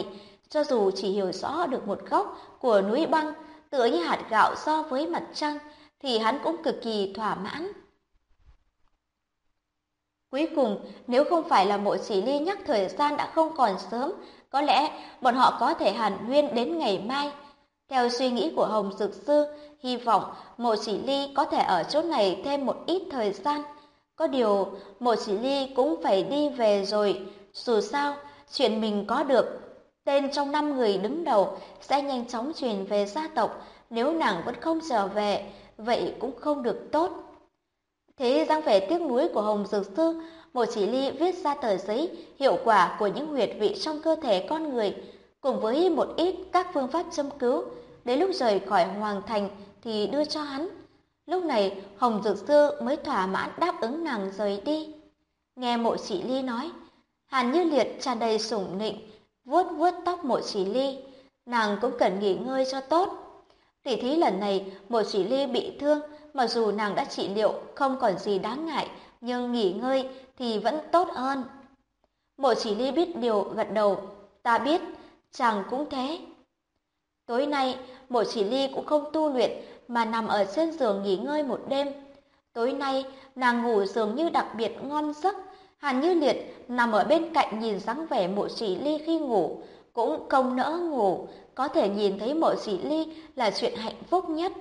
Cho dù chỉ hiểu rõ được một góc của núi băng tựa như hạt gạo so với mặt trăng, thì hắn cũng cực kỳ thỏa mãn. Cuối cùng, nếu không phải là Mộ Chỉ Ly nhắc thời gian đã không còn sớm, có lẽ bọn họ có thể hàn huyên đến ngày mai. Theo suy nghĩ của Hồng Dược Sư, hy vọng Mộ Chỉ Ly có thể ở chỗ này thêm một ít thời gian. Có điều, Mộ Chỉ Ly cũng phải đi về rồi. Dù sao, chuyện mình có được tên trong 5 người đứng đầu sẽ nhanh chóng truyền về gia tộc. Nếu nàng vẫn không trở về, vậy cũng không được tốt. Thế dáng vẻ tiếc nuối của Hồng Dược Sư, Mộ Chỉ Ly viết ra tờ giấy hiệu quả của những huyệt vị trong cơ thể con người, cùng với một ít các phương pháp châm cứu. Đến lúc rời khỏi Hoàng Thành thì đưa cho hắn. Lúc này Hồng Dược Sư mới thỏa mãn đáp ứng nàng rời đi. Nghe Mộ Chỉ Ly nói, Hàn Như Liệt tràn đầy sủng nịnh, vuốt vuốt tóc Mộ Chỉ Ly. Nàng cũng cần nghỉ ngơi cho tốt. Tỉ thí lần này Mộ Chỉ Ly bị thương, mặc dù nàng đã trị liệu không còn gì đáng ngại, nhưng nghỉ ngơi thì vẫn tốt hơn. Mộ Chỉ Ly biết điều gật đầu, ta biết, chàng cũng thế. Tối nay, Mộ Chỉ Ly cũng không tu luyện mà nằm ở trên giường nghỉ ngơi một đêm. Tối nay, nàng ngủ dường như đặc biệt ngon giấc. Hàn Như Liệt nằm ở bên cạnh nhìn dáng vẻ Mộ Chỉ Ly khi ngủ, cũng không nỡ ngủ, có thể nhìn thấy Mộ Chỉ Ly là chuyện hạnh phúc nhất.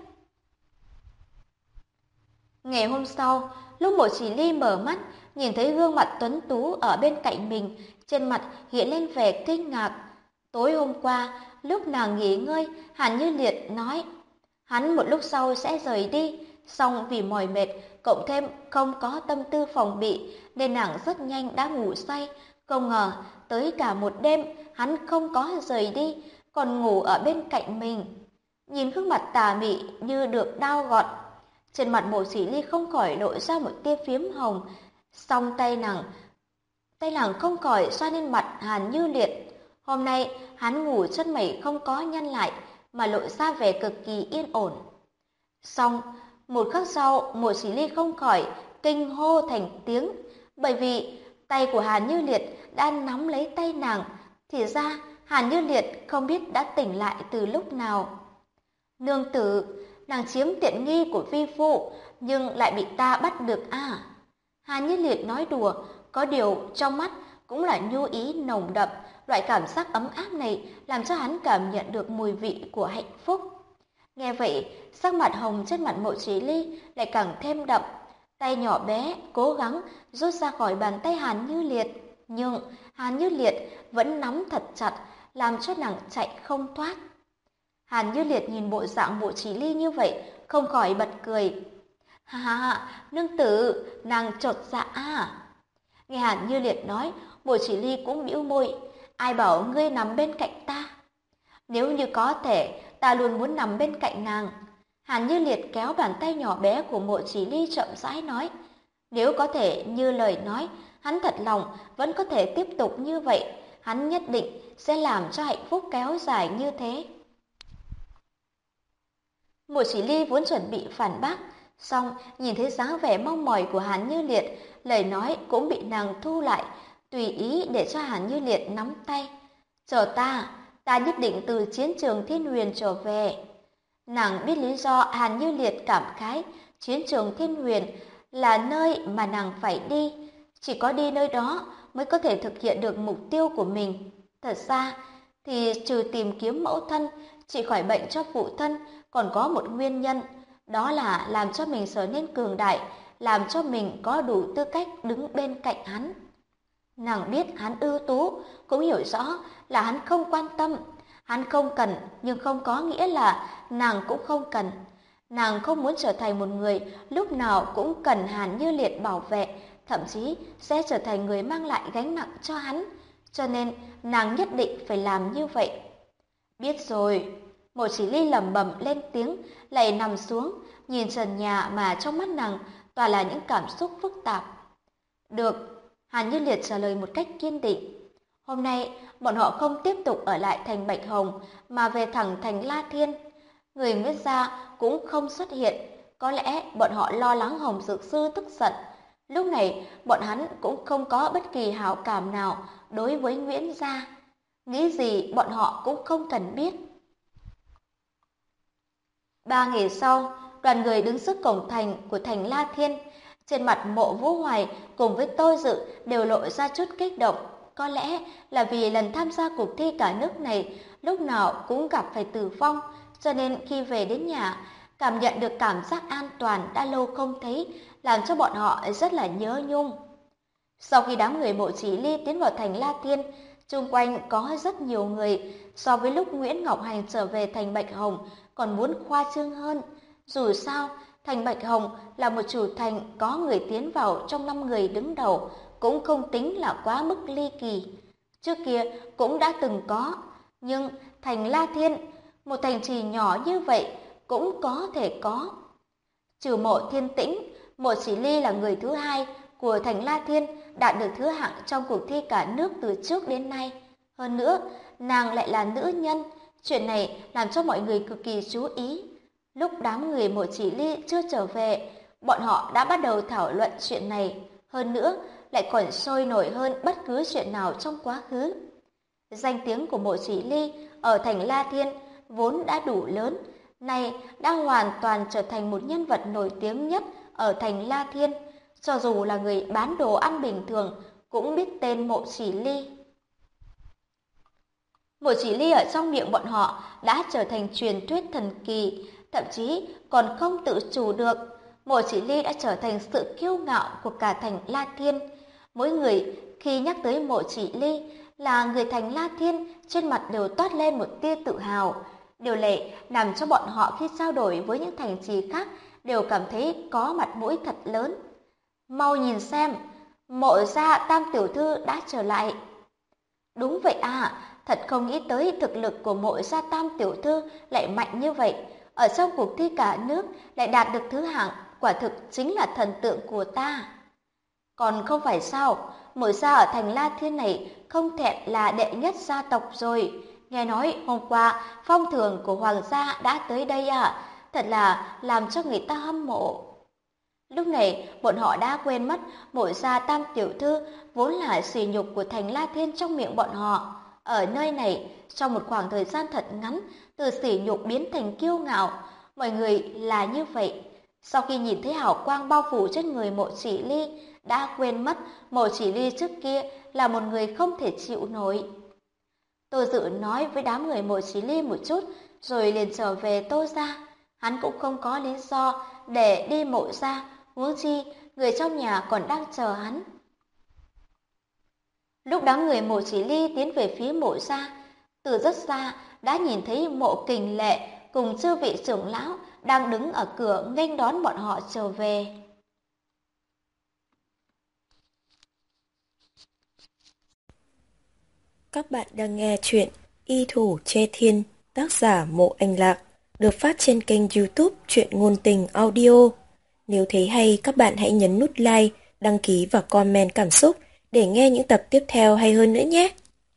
Ngày hôm sau, lúc Mộ Chỉ Ly mở mắt, nhìn thấy gương mặt tuấn tú ở bên cạnh mình, trên mặt hiện lên vẻ kinh ngạc. Tối hôm qua, lúc nàng nghỉ ngơi, Hàn Như Liệt nói, hắn một lúc sau sẽ rời đi, song vì mỏi mệt, cộng thêm không có tâm tư phòng bị, nên nàng rất nhanh đã ngủ say. Không ngờ, tới cả một đêm, hắn không có rời đi, còn ngủ ở bên cạnh mình. Nhìn gương mặt tà mị như được đao gọt, trên mặt Mộ Chỉ Ly không khỏi lộ ra một tia phiếm hồng, song tay nàng không khỏi xoa lên mặt Hàn Như Liệt. Hôm nay hắn ngủ chân mày không có nhăn lại, mà lộ ra vẻ cực kỳ yên ổn. Song một khắc sau, Mộ Chỉ Ly không khỏi kinh hô thành tiếng, bởi vì tay của Hàn Như Liệt đã nắm lấy tay nàng. Thì ra Hàn Như Liệt không biết đã tỉnh lại từ lúc nào. Nương tử, nàng chiếm tiện nghi của vi phụ, nhưng lại bị ta bắt được à? Hàn Như Liệt nói đùa, có điều trong mắt cũng là nhu ý nồng đậm. Loại cảm giác ấm áp này làm cho hắn cảm nhận được mùi vị của hạnh phúc. Nghe vậy, sắc mặt hồng trên mặt Mộ Chỉ Ly lại càng thêm đậm. Tay nhỏ bé cố gắng rút ra khỏi bàn tay Hàn Như Liệt, nhưng Hàn Như Liệt vẫn nắm thật chặt, làm cho nàng chạy không thoát. Hàn Như Liệt nhìn bộ dạng Mộ Chỉ Ly như vậy, không khỏi bật cười. Ha ha ha, nương tử, nàng chột dạ à? Nghe Hàn Như Liệt nói, Mộ Chỉ Ly cũng bĩu môi. Ai bảo ngươi nằm bên cạnh ta? Nếu như có thể, ta luôn muốn nằm bên cạnh nàng. Hàn Như Liệt kéo bàn tay nhỏ bé của Mộ Chỉ Ly chậm rãi nói. Nếu có thể như lời nói, hắn thật lòng vẫn có thể tiếp tục như vậy. Hắn nhất định sẽ làm cho hạnh phúc kéo dài như thế. Mộ Chỉ Ly vốn chuẩn bị phản bác, song nhìn thấy dáng vẻ mong mỏi của Hàn Như Liệt, lời nói cũng bị nàng thu lại, tùy ý để cho Hàn Như Liệt nắm tay. Chờ ta nhất định từ chiến trường Thiên Huyền trở về. Nàng biết lý do Hàn Như Liệt cảm khái, chiến trường Thiên Huyền là nơi mà nàng phải đi, chỉ có đi nơi đó mới có thể thực hiện được mục tiêu của mình. Thật ra thì trừ tìm kiếm mẫu thân, trị khỏi bệnh cho phụ thân, còn có một nguyên nhân, đó là làm cho mình trở nên cường đại, làm cho mình có đủ tư cách đứng bên cạnh hắn. Nàng biết hắn ưu tú, cũng hiểu rõ là hắn không quan tâm. Hắn không cần, nhưng không có nghĩa là nàng cũng không cần. Nàng không muốn trở thành một người lúc nào cũng cần Hàn Như Liệt bảo vệ, thậm chí sẽ trở thành người mang lại gánh nặng cho hắn. Cho nên nàng nhất định phải làm như vậy. Biết rồi. Mộ Chỉ Ly lẩm bẩm lên tiếng, lại nằm xuống, nhìn trần nhà mà trong mắt nàng toàn là những cảm xúc phức tạp. Được, Hàn Như Liệt trả lời một cách kiên định. Hôm nay, bọn họ không tiếp tục ở lại thành Bạch Hồng, mà về thẳng thành La Thiên. Người Nguyễn gia cũng không xuất hiện, có lẽ bọn họ lo lắng Hồng Dược Sư tức giận. Lúc này, bọn hắn cũng không có bất kỳ hảo cảm nào đối với Nguyễn gia. nghĩ gì bọn họ cũng không cần biết. 3 ngày sau, đoàn người đứng trước cổng thành của thành La Thiên. Trên mặt Mộ Vũ Hoài cùng với Tô Dự đều lộ ra chút kích động. Có lẽ là vì lần tham gia cuộc thi cả nước này lúc nào cũng gặp phải tử vong, cho nên khi về đến nhà, cảm nhận được cảm giác an toàn đã lâu không thấy, làm cho bọn họ rất là nhớ nhung. Sau khi đám người Mộ Chỉ Ly tiến vào thành La Thiên, xung quanh có rất nhiều người, so với lúc Nguyễn Ngọc Hành trở về thành Bạch Hồng còn muốn khoa trương hơn. Dù sao, thành Bạch Hồng là một chủ thành có người tiến vào trong 5 người đứng đầu, cũng không tính là quá mức ly kỳ. Trước kia cũng đã từng có, nhưng thành La Thiên, một thành trì nhỏ như vậy cũng có thể có. Trừ Mộ Thiên Tĩnh, Mộ Chỉ Ly là người thứ hai của thành La Thiên đạt được thứ hạng trong cuộc thi cả nước từ trước đến nay. Hơn nữa, nàng lại là nữ nhân, chuyện này làm cho mọi người cực kỳ chú ý. Lúc đám người Mộ Chỉ Ly chưa trở về, bọn họ đã bắt đầu thảo luận chuyện này, hơn nữa lại còn sôi nổi hơn bất cứ chuyện nào trong quá khứ. Danh tiếng của Mộ Chỉ Ly ở thành La Thiên vốn đã đủ lớn, nay đã hoàn toàn trở thành một nhân vật nổi tiếng nhất ở thành La Thiên, cho dù là người bán đồ ăn bình thường cũng biết tên Mộ Chỉ Ly. Mộ Chỉ Ly ở trong miệng bọn họ đã trở thành truyền thuyết thần kỳ, thậm chí còn không tự chủ được. Mộ Chỉ Ly đã trở thành sự kiêu ngạo của cả thành La Thiên. Mỗi người khi nhắc tới Mộ Chỉ Ly là người thành La Thiên, trên mặt đều toát lên một tia tự hào. Điều này làm cho bọn họ khi trao đổi với những thành trì khác đều cảm thấy có mặt mũi thật lớn. Mau nhìn xem, Mộ gia Tam tiểu thư đã trở lại. Đúng vậy à, thật không nghĩ tới thực lực của Mộ gia Tam tiểu thư lại mạnh như vậy. Ở trong cuộc thi cả nước lại đạt được thứ hạng, quả thực chính là thần tượng của ta. Còn không phải sao, Mộ gia ở thành La Thiên này không thẹn là đệ nhất gia tộc rồi. Nghe nói hôm qua phong thưởng của hoàng gia đã tới đây à, thật là làm cho người ta hâm mộ. Lúc này, bọn họ đã quên mất Mộ gia Tam tiểu thư vốn là sỉ nhục của thành La Thiên trong miệng bọn họ. Ở nơi này, trong một khoảng thời gian thật ngắn, từ sỉ nhục biến thành kiêu ngạo, mọi người là như vậy. Sau khi nhìn thấy hào quang bao phủ trên người Mộ Chỉ Ly, đã quên mất Mộ Chỉ Ly trước kia là một người không thể chịu nổi. Tô Dự nói với đám người Mộ Chỉ Ly một chút, rồi liền trở về Tô gia. Hắn cũng không có lý do để đi Mộ gia, huống chi người trong nhà còn đang chờ hắn. Lúc đám người Mộ Chỉ Ly tiến về phía Mộ gia, từ rất xa đã nhìn thấy Mộ Kình Lệ cùng chư vị trưởng lão đang đứng ở cửa nghênh đón bọn họ trở về. Các bạn đang nghe chuyện Y Thủ Che Thiên, tác giả Mộ Anh Lạc, được phát trên kênh YouTube Truyện Ngôn Tình Audio. Nếu thấy hay, các bạn hãy nhấn nút like, đăng ký và comment cảm xúc để nghe những tập tiếp theo hay hơn nữa nhé.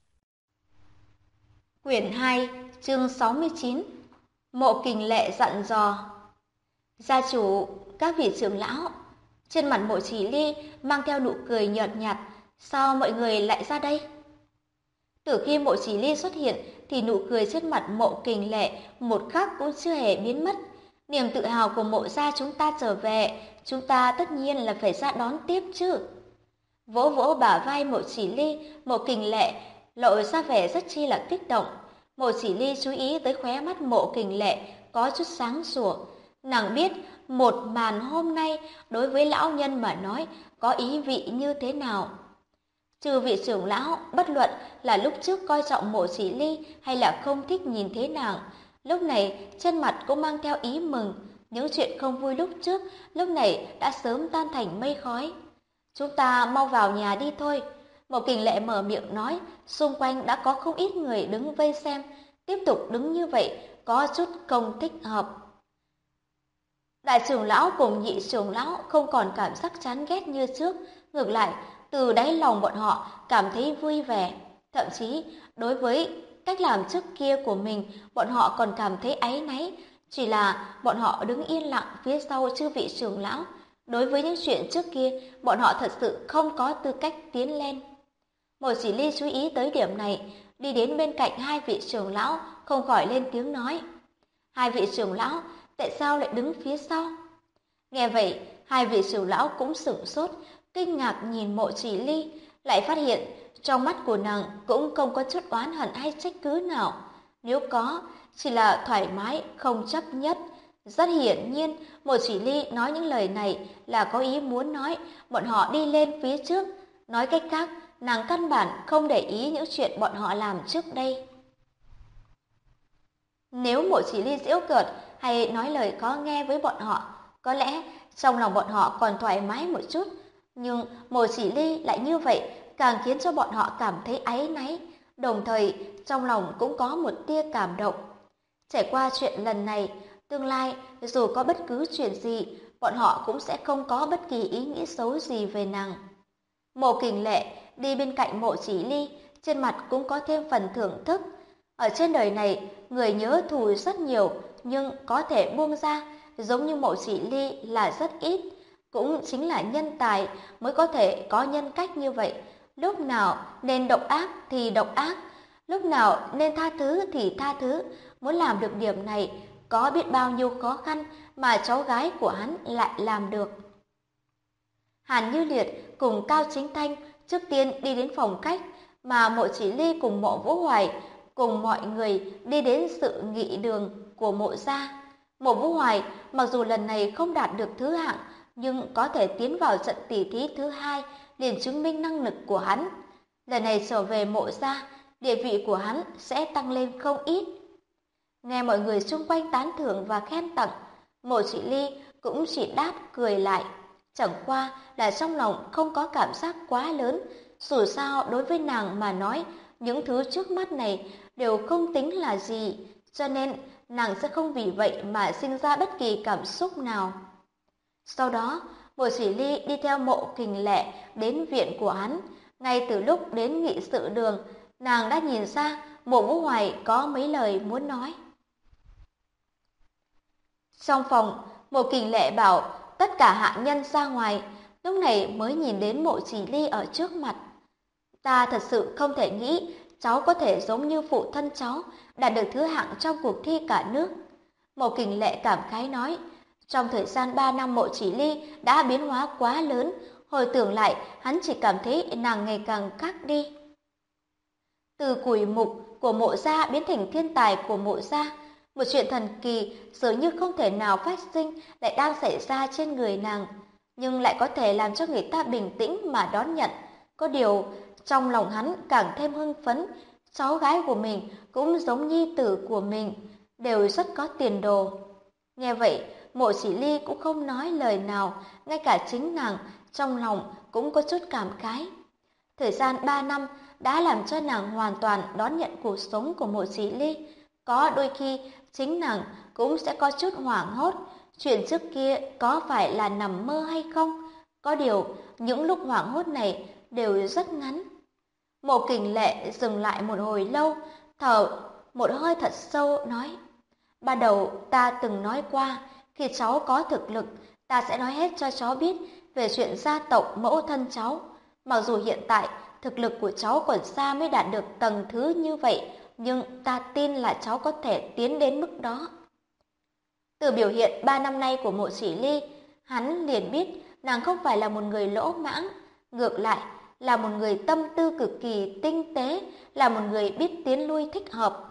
Quyển 2, chương 69. Mộ Kình Lệ dặn dò. Gia chủ, các vị trưởng lão. Trên mặt Mộ Chỉ Ly mang theo nụ cười nhợt nhạt. Sao mọi người lại ra đây? Từ khi Mộ Chỉ Ly xuất hiện thì nụ cười trên mặt Mộ Kình Lệ một khắc cũng chưa hề biến mất. Niềm tự hào của Mộ gia chúng ta trở về, chúng ta tất nhiên là phải ra đón tiếp chứ. Vỗ vỗ bả vai Mộ Chỉ Ly, Mộ Kình Lệ lộ ra vẻ rất chi là kích động. Mộ Chỉ Ly chú ý tới khóe mắt Mộ Kình Lệ có chút sáng sủa. Nàng biết một màn hôm nay đối với lão nhân mà nói có ý vị như thế nào. Trừ vị trưởng lão, bất luận là lúc trước coi trọng Mộ Chỉ Ly hay là không thích nhìn thấy nàng, lúc này trên mặt cũng mang theo ý mừng. Những chuyện không vui lúc trước, lúc này đã sớm tan thành mây khói. Chúng ta mau vào nhà đi thôi. Mộ Kình Lệ mở miệng nói, xung quanh đã có không ít người đứng vây xem. Tiếp tục đứng như vậy, có chút không thích hợp. Đại trưởng lão cùng nhị trưởng lão không còn cảm giác chán ghét như trước. Ngược lại, từ đáy lòng bọn họ cảm thấy vui vẻ. Thậm chí, đối với cách làm trước kia của mình, bọn họ còn cảm thấy áy náy. Chỉ là bọn họ đứng yên lặng phía sau chư vị trưởng lão. Đối với những chuyện trước kia, bọn họ thật sự không có tư cách tiến lên. Mộ Chỉ Ly chú ý tới điểm này, đi đến bên cạnh hai vị trưởng lão, không khỏi lên tiếng nói. Hai vị trưởng lão, tại sao lại đứng phía sau? Nghe vậy, hai vị trưởng lão cũng sửng sốt, kinh ngạc nhìn Mộ Chỉ Ly, lại phát hiện trong mắt của nàng cũng không có chút oán hận hay trách cứ nào. Nếu có, chỉ là thoải mái, không chấp nhất. Rất hiển nhiên, Mộ Chỉ Ly nói những lời này là có ý muốn nói bọn họ đi lên phía trước. Nói cách khác, nàng căn bản không để ý những chuyện bọn họ làm trước đây. Nếu Mộ Chỉ Ly giễu cợt hay nói lời khó nghe với bọn họ, có lẽ trong lòng bọn họ còn thoải mái một chút. Nhưng Mộ Chỉ Ly lại như vậy càng khiến cho bọn họ cảm thấy áy náy, đồng thời trong lòng cũng có một tia cảm động. Trải qua chuyện lần này, tương lai dù có bất cứ chuyện gì, bọn họ cũng sẽ không có bất kỳ ý nghĩ xấu gì về nàng. Mộ Kình Lệ đi bên cạnh Mộ Chỉ Ly, trên mặt cũng có thêm phần thưởng thức. Ở trên đời này, người nhớ thù rất nhiều, nhưng có thể buông ra, giống như Mộ Chỉ Ly là rất ít. Cũng chính là nhân tài mới có thể có nhân cách như vậy. Lúc nào nên độc ác thì độc ác, lúc nào nên tha thứ thì tha thứ. Muốn làm được điểm này, có biết bao nhiêu khó khăn mà cháu gái của hắn lại làm được. Hàn Như Liệt cùng Cao Chính Thanh trước tiên đi đến phòng khách, mà Mộ Chỉ Ly cùng Mộ Vũ Hoài cùng mọi người đi đến sự nghị đường của Mộ gia. Mộ Vũ Hoài mặc dù lần này không đạt được thứ hạng, nhưng có thể tiến vào trận tỷ thí thứ hai liền chứng minh năng lực của hắn. Lần này trở về Mộ gia, địa vị của hắn sẽ tăng lên không ít. Nghe mọi người xung quanh tán thưởng và khen tặng, Mộ Chỉ Ly cũng chỉ đáp cười lại. Chẳng qua là trong lòng không có cảm giác quá lớn, dù sao đối với nàng mà nói, những thứ trước mắt này đều không tính là gì, cho nên nàng sẽ không vì vậy mà sinh ra bất kỳ cảm xúc nào. Sau đó, Mộ Chỉ Ly đi theo Mộ Kình Lệ đến viện của hắn. Ngay từ lúc đến nghị sự đường, nàng đã nhìn ra Mộ Vũ Hoài có mấy lời muốn nói. Trong phòng, Mộ Kình Lệ bảo tất cả hạ nhân ra ngoài, lúc này mới nhìn đến Mộ Chỉ Ly ở trước mặt. Ta thật sự không thể nghĩ cháu có thể giống như phụ thân cháu, đạt được thứ hạng trong cuộc thi cả nước. Mộ Kình Lệ cảm khái nói, trong thời gian 3 năm Mộ Chỉ Ly đã biến hóa quá lớn, hồi tưởng lại hắn chỉ cảm thấy nàng ngày càng khác đi. Từ củi mục của Mộ gia biến thành thiên tài của Mộ gia, một chuyện thần kỳ dường như không thể nào phát sinh lại đang xảy ra trên người nàng, nhưng lại có thể làm cho người ta bình tĩnh mà đón nhận. Có điều, trong lòng hắn càng thêm hưng phấn, cháu gái của mình cũng giống nhi tử của mình, đều rất có tiền đồ. Nghe vậy, Mộ Chỉ Ly cũng không nói lời nào, ngay cả chính nàng trong lòng cũng có chút cảm khái. Thời gian 3 năm đã làm cho nàng hoàn toàn đón nhận cuộc sống của Mộ Chỉ Ly. Có đôi khi chính nàng cũng sẽ có chút hoảng hốt, chuyện trước kia có phải là nằm mơ hay không? Có điều, những lúc hoảng hốt này đều rất ngắn. Mộ Kình Lệ dừng lại một hồi lâu, thở một hơi thật sâu nói, ban đầu ta từng nói qua, khi cháu có thực lực, ta sẽ nói hết cho cháu biết về chuyện gia tộc mẫu thân cháu. Mặc dù hiện tại thực lực của cháu còn xa mới đạt được tầng thứ như vậy, nhưng ta tin là cháu có thể tiến đến mức đó. Từ biểu hiện 3 năm nay của Mộ Chỉ Ly, hắn liền biết nàng không phải là một người lỗ mãng, ngược lại là một người tâm tư cực kỳ tinh tế, là một người biết tiến lui thích hợp.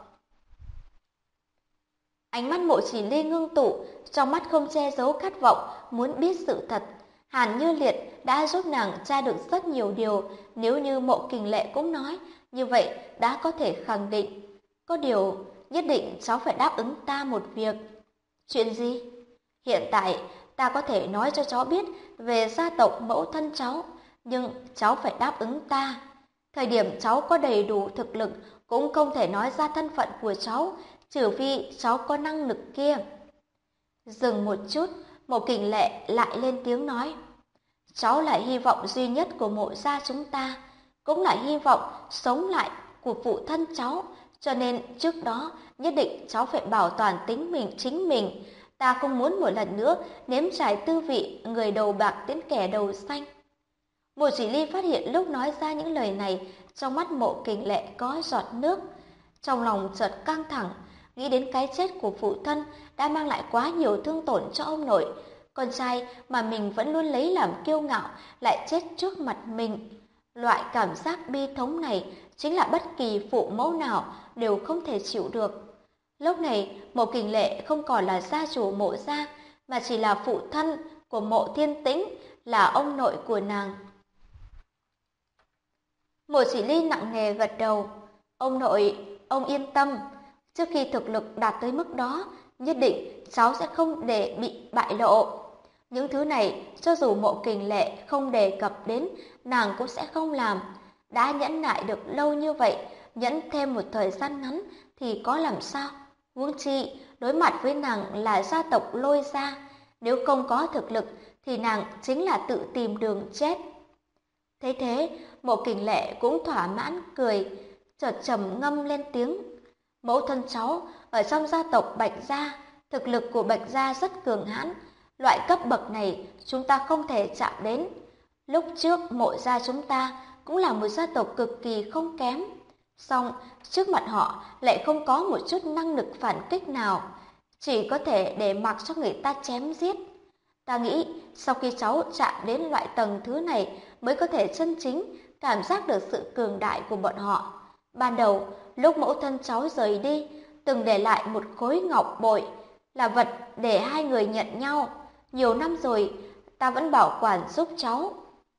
Ánh mắt Mộ Chỉ Ly ngưng tụ, trong mắt không che giấu khát vọng muốn biết sự thật. Hàn Như Liệt đã giúp nàng tra được rất nhiều điều, nếu như Mộ Kình Lệ cũng nói, như vậy đã có thể khẳng định. Có điều, nhất định cháu phải đáp ứng ta một việc. Chuyện gì? Hiện tại, ta có thể nói cho cháu biết về gia tộc mẫu thân cháu, nhưng cháu phải đáp ứng ta. Thời điểm cháu có đầy đủ thực lực, cũng không thể nói ra thân phận của cháu, trừ phi cháu có năng lực kia. Dừng một chút, Mộ Kình Lệ lại lên tiếng nói, cháu là hy vọng duy nhất của Mộ gia chúng ta, cũng là hy vọng sống lại của phụ thân cháu, cho nên trước đó nhất định cháu phải bảo toàn tính mình chính mình. Ta không muốn một lần nữa nếm trải tư vị người đầu bạc đến kẻ đầu xanh. Mộ Chỉ Ly phát hiện lúc nói ra những lời này, trong mắt Mộ Kình Lệ có giọt nước. Trong lòng chợt căng thẳng, nghĩ đến cái chết của phụ thân đã mang lại quá nhiều thương tổn cho ông nội. Con trai mà mình vẫn luôn lấy làm kiêu ngạo lại chết trước mặt mình. Loại cảm giác bi thống này chính là bất kỳ phụ mẫu nào đều không thể chịu được. Lúc này, Mộ Kình Lệ không còn là gia chủ Mộ gia, mà chỉ là phụ thân của Mộ Thiên Tĩnh, là ông nội của nàng. Mộ Chỉ Ly nặng nề gật đầu. Ông nội, ông yên tâm, trước khi thực lực đạt tới mức đó, nhất định cháu sẽ không để bị bại lộ. Những thứ này, cho dù Mộ Kình Lệ không đề cập đến, nàng cũng sẽ không làm. Đã nhẫn nại được lâu như vậy, nhẫn thêm một thời gian ngắn thì có làm sao? Huống chi, đối mặt với nàng là gia tộc Lôi gia, nếu không có thực lực thì nàng chính là tự tìm đường chết. Thế thế, Mộ Kình Lệ cũng thỏa mãn cười, chợt trầm ngâm lên tiếng. Mẫu thân cháu ở trong gia tộc Bạch gia, thực lực của Bạch gia rất cường hãn, loại cấp bậc này chúng ta không thể chạm đến. Lúc trước Mộ gia chúng ta cũng là một gia tộc cực kỳ không kém, song trước mặt họ lại không có một chút năng lực phản kích nào, chỉ có thể để mặc cho người ta chém giết. Ta nghĩ sau khi cháu chạm đến loại tầng thứ này mới có thể chân chính cảm giác được sự cường đại của bọn họ. Ban đầu, lúc mẫu thân cháu rời đi, từng để lại một khối ngọc bội, là vật để hai người nhận nhau. Nhiều năm rồi, ta vẫn bảo quản giúp cháu.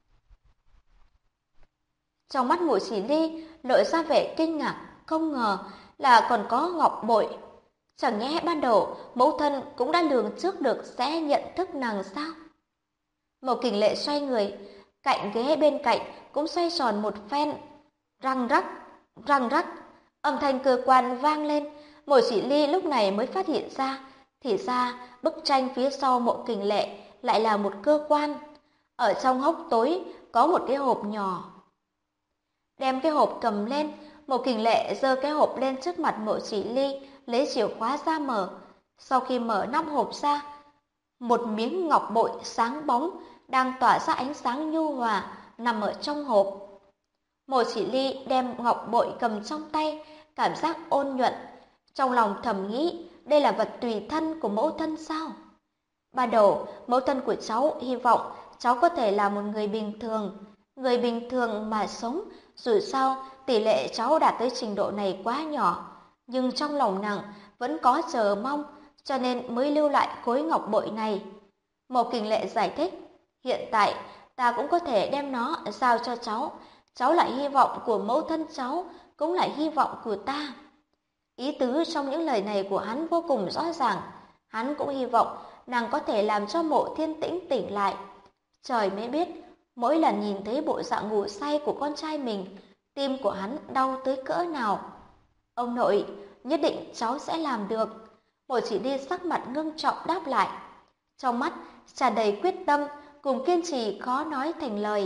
Trong mắt Mộ Chỉ Ly lộ ra vẻ kinh ngạc, không ngờ là còn có ngọc bội. Chẳng nhẽ ban đầu mẫu thân cũng đã lường trước được sẽ nhận thức nàng sao? Mộ Kình Lệ xoay người, cạnh ghế bên cạnh cũng xoay tròn một phen. Răng rắc, âm thanh cơ quan vang lên. Mộ Chỉ Ly lúc này mới phát hiện ra, thì ra bức tranh phía sau Mộ Kình Lệ lại là một cơ quan. Ở trong hốc tối có một cái hộp nhỏ. Đem cái hộp cầm lên, Mộ Kình Lệ giơ cái hộp lên trước mặt Mộ Chỉ Ly, lấy chìa khóa ra mở. Sau khi mở nắp hộp ra, một miếng ngọc bội sáng bóng đang tỏa ra ánh sáng nhu hòa nằm ở trong hộp. Mộ Chỉ Ly đem ngọc bội cầm trong tay, cảm giác ôn nhuận, trong lòng thầm nghĩ đây là vật tùy thân của mẫu thân sao? Ban đầu, mẫu thân của cháu hy vọng cháu có thể là một người bình thường mà sống, dù sao tỷ lệ cháu đạt tới trình độ này quá nhỏ, nhưng trong lòng nàng vẫn có chờ mong, cho nên mới lưu lại khối ngọc bội này. Mộ Kình Lệ giải thích, hiện tại ta cũng có thể đem nó giao cho cháu là hy vọng của mẫu thân cháu, cũng là hy vọng của ta. Ý tứ trong những lời này của hắn vô cùng rõ ràng, hắn cũng hy vọng nàng có thể làm cho Mộ Thiên Tĩnh tỉnh lại. Trời mới biết, mỗi lần nhìn thấy bộ dạng ngủ say của con trai mình, tim của hắn đau tới cỡ nào. Ông nội, nhất định cháu sẽ làm được. Mộ Chỉ Ly sắc mặt ngưng trọng đáp lại, trong mắt tràn đầy quyết tâm cùng kiên trì khó nói thành lời.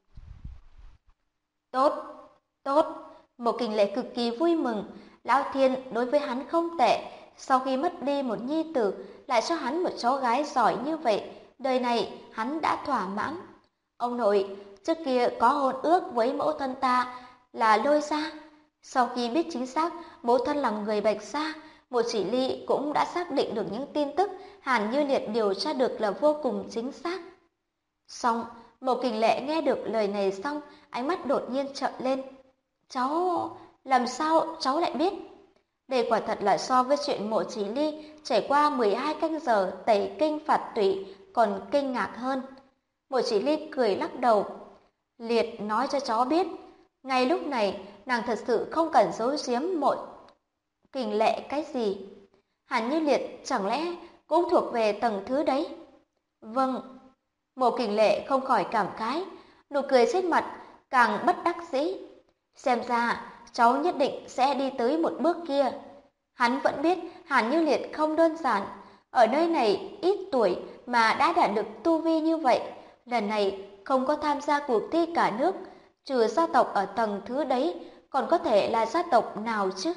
Tốt, tốt. Mộ Kình Lệ cực kỳ vui mừng, Lão Thiên đối với hắn không tệ, sau khi mất đi một nhi tử, lại cho hắn một cháu gái giỏi như vậy, đời này hắn đã thỏa mãn. Ông nội, trước kia có hôn ước với mẫu thân ta là Lôi gia. Sau khi biết chính xác mẫu thân là người Bạch gia, Mộ Chỉ Ly cũng đã xác định được những tin tức Hàn Như Liệt điều tra được là vô cùng chính xác. Xong, Mộ Kình Lệ nghe được lời này xong, ánh mắt đột nhiên trợn lên. Cháu, làm sao cháu lại biết? Đây quả thật là so với chuyện Mộ Chỉ Ly trải qua 12 canh giờ tẩy kinh phạt tủy còn kinh ngạc hơn. Mộ Chỉ Ly cười lắc đầu. Liệt nói cho cháu biết, ngay lúc này nàng thật sự không cần giấu giếm Mộ Kình Lệ cái gì. Hàn Như Liệt chẳng lẽ cũng thuộc về tầng thứ đấy? Vâng. Mộ Kình Lệ không khỏi cảm khái, nụ cười trên mặt càng bất đắc dĩ. Xem ra cháu nhất định sẽ đi tới một bước kia. Hắn vẫn biết Hàn Như Liệt không đơn giản, ở nơi này ít tuổi mà đã đạt được tu vi như vậy, lần này không có tham gia cuộc thi cả nước, trừ gia tộc ở tầng thứ đấy, còn có thể là gia tộc nào chứ?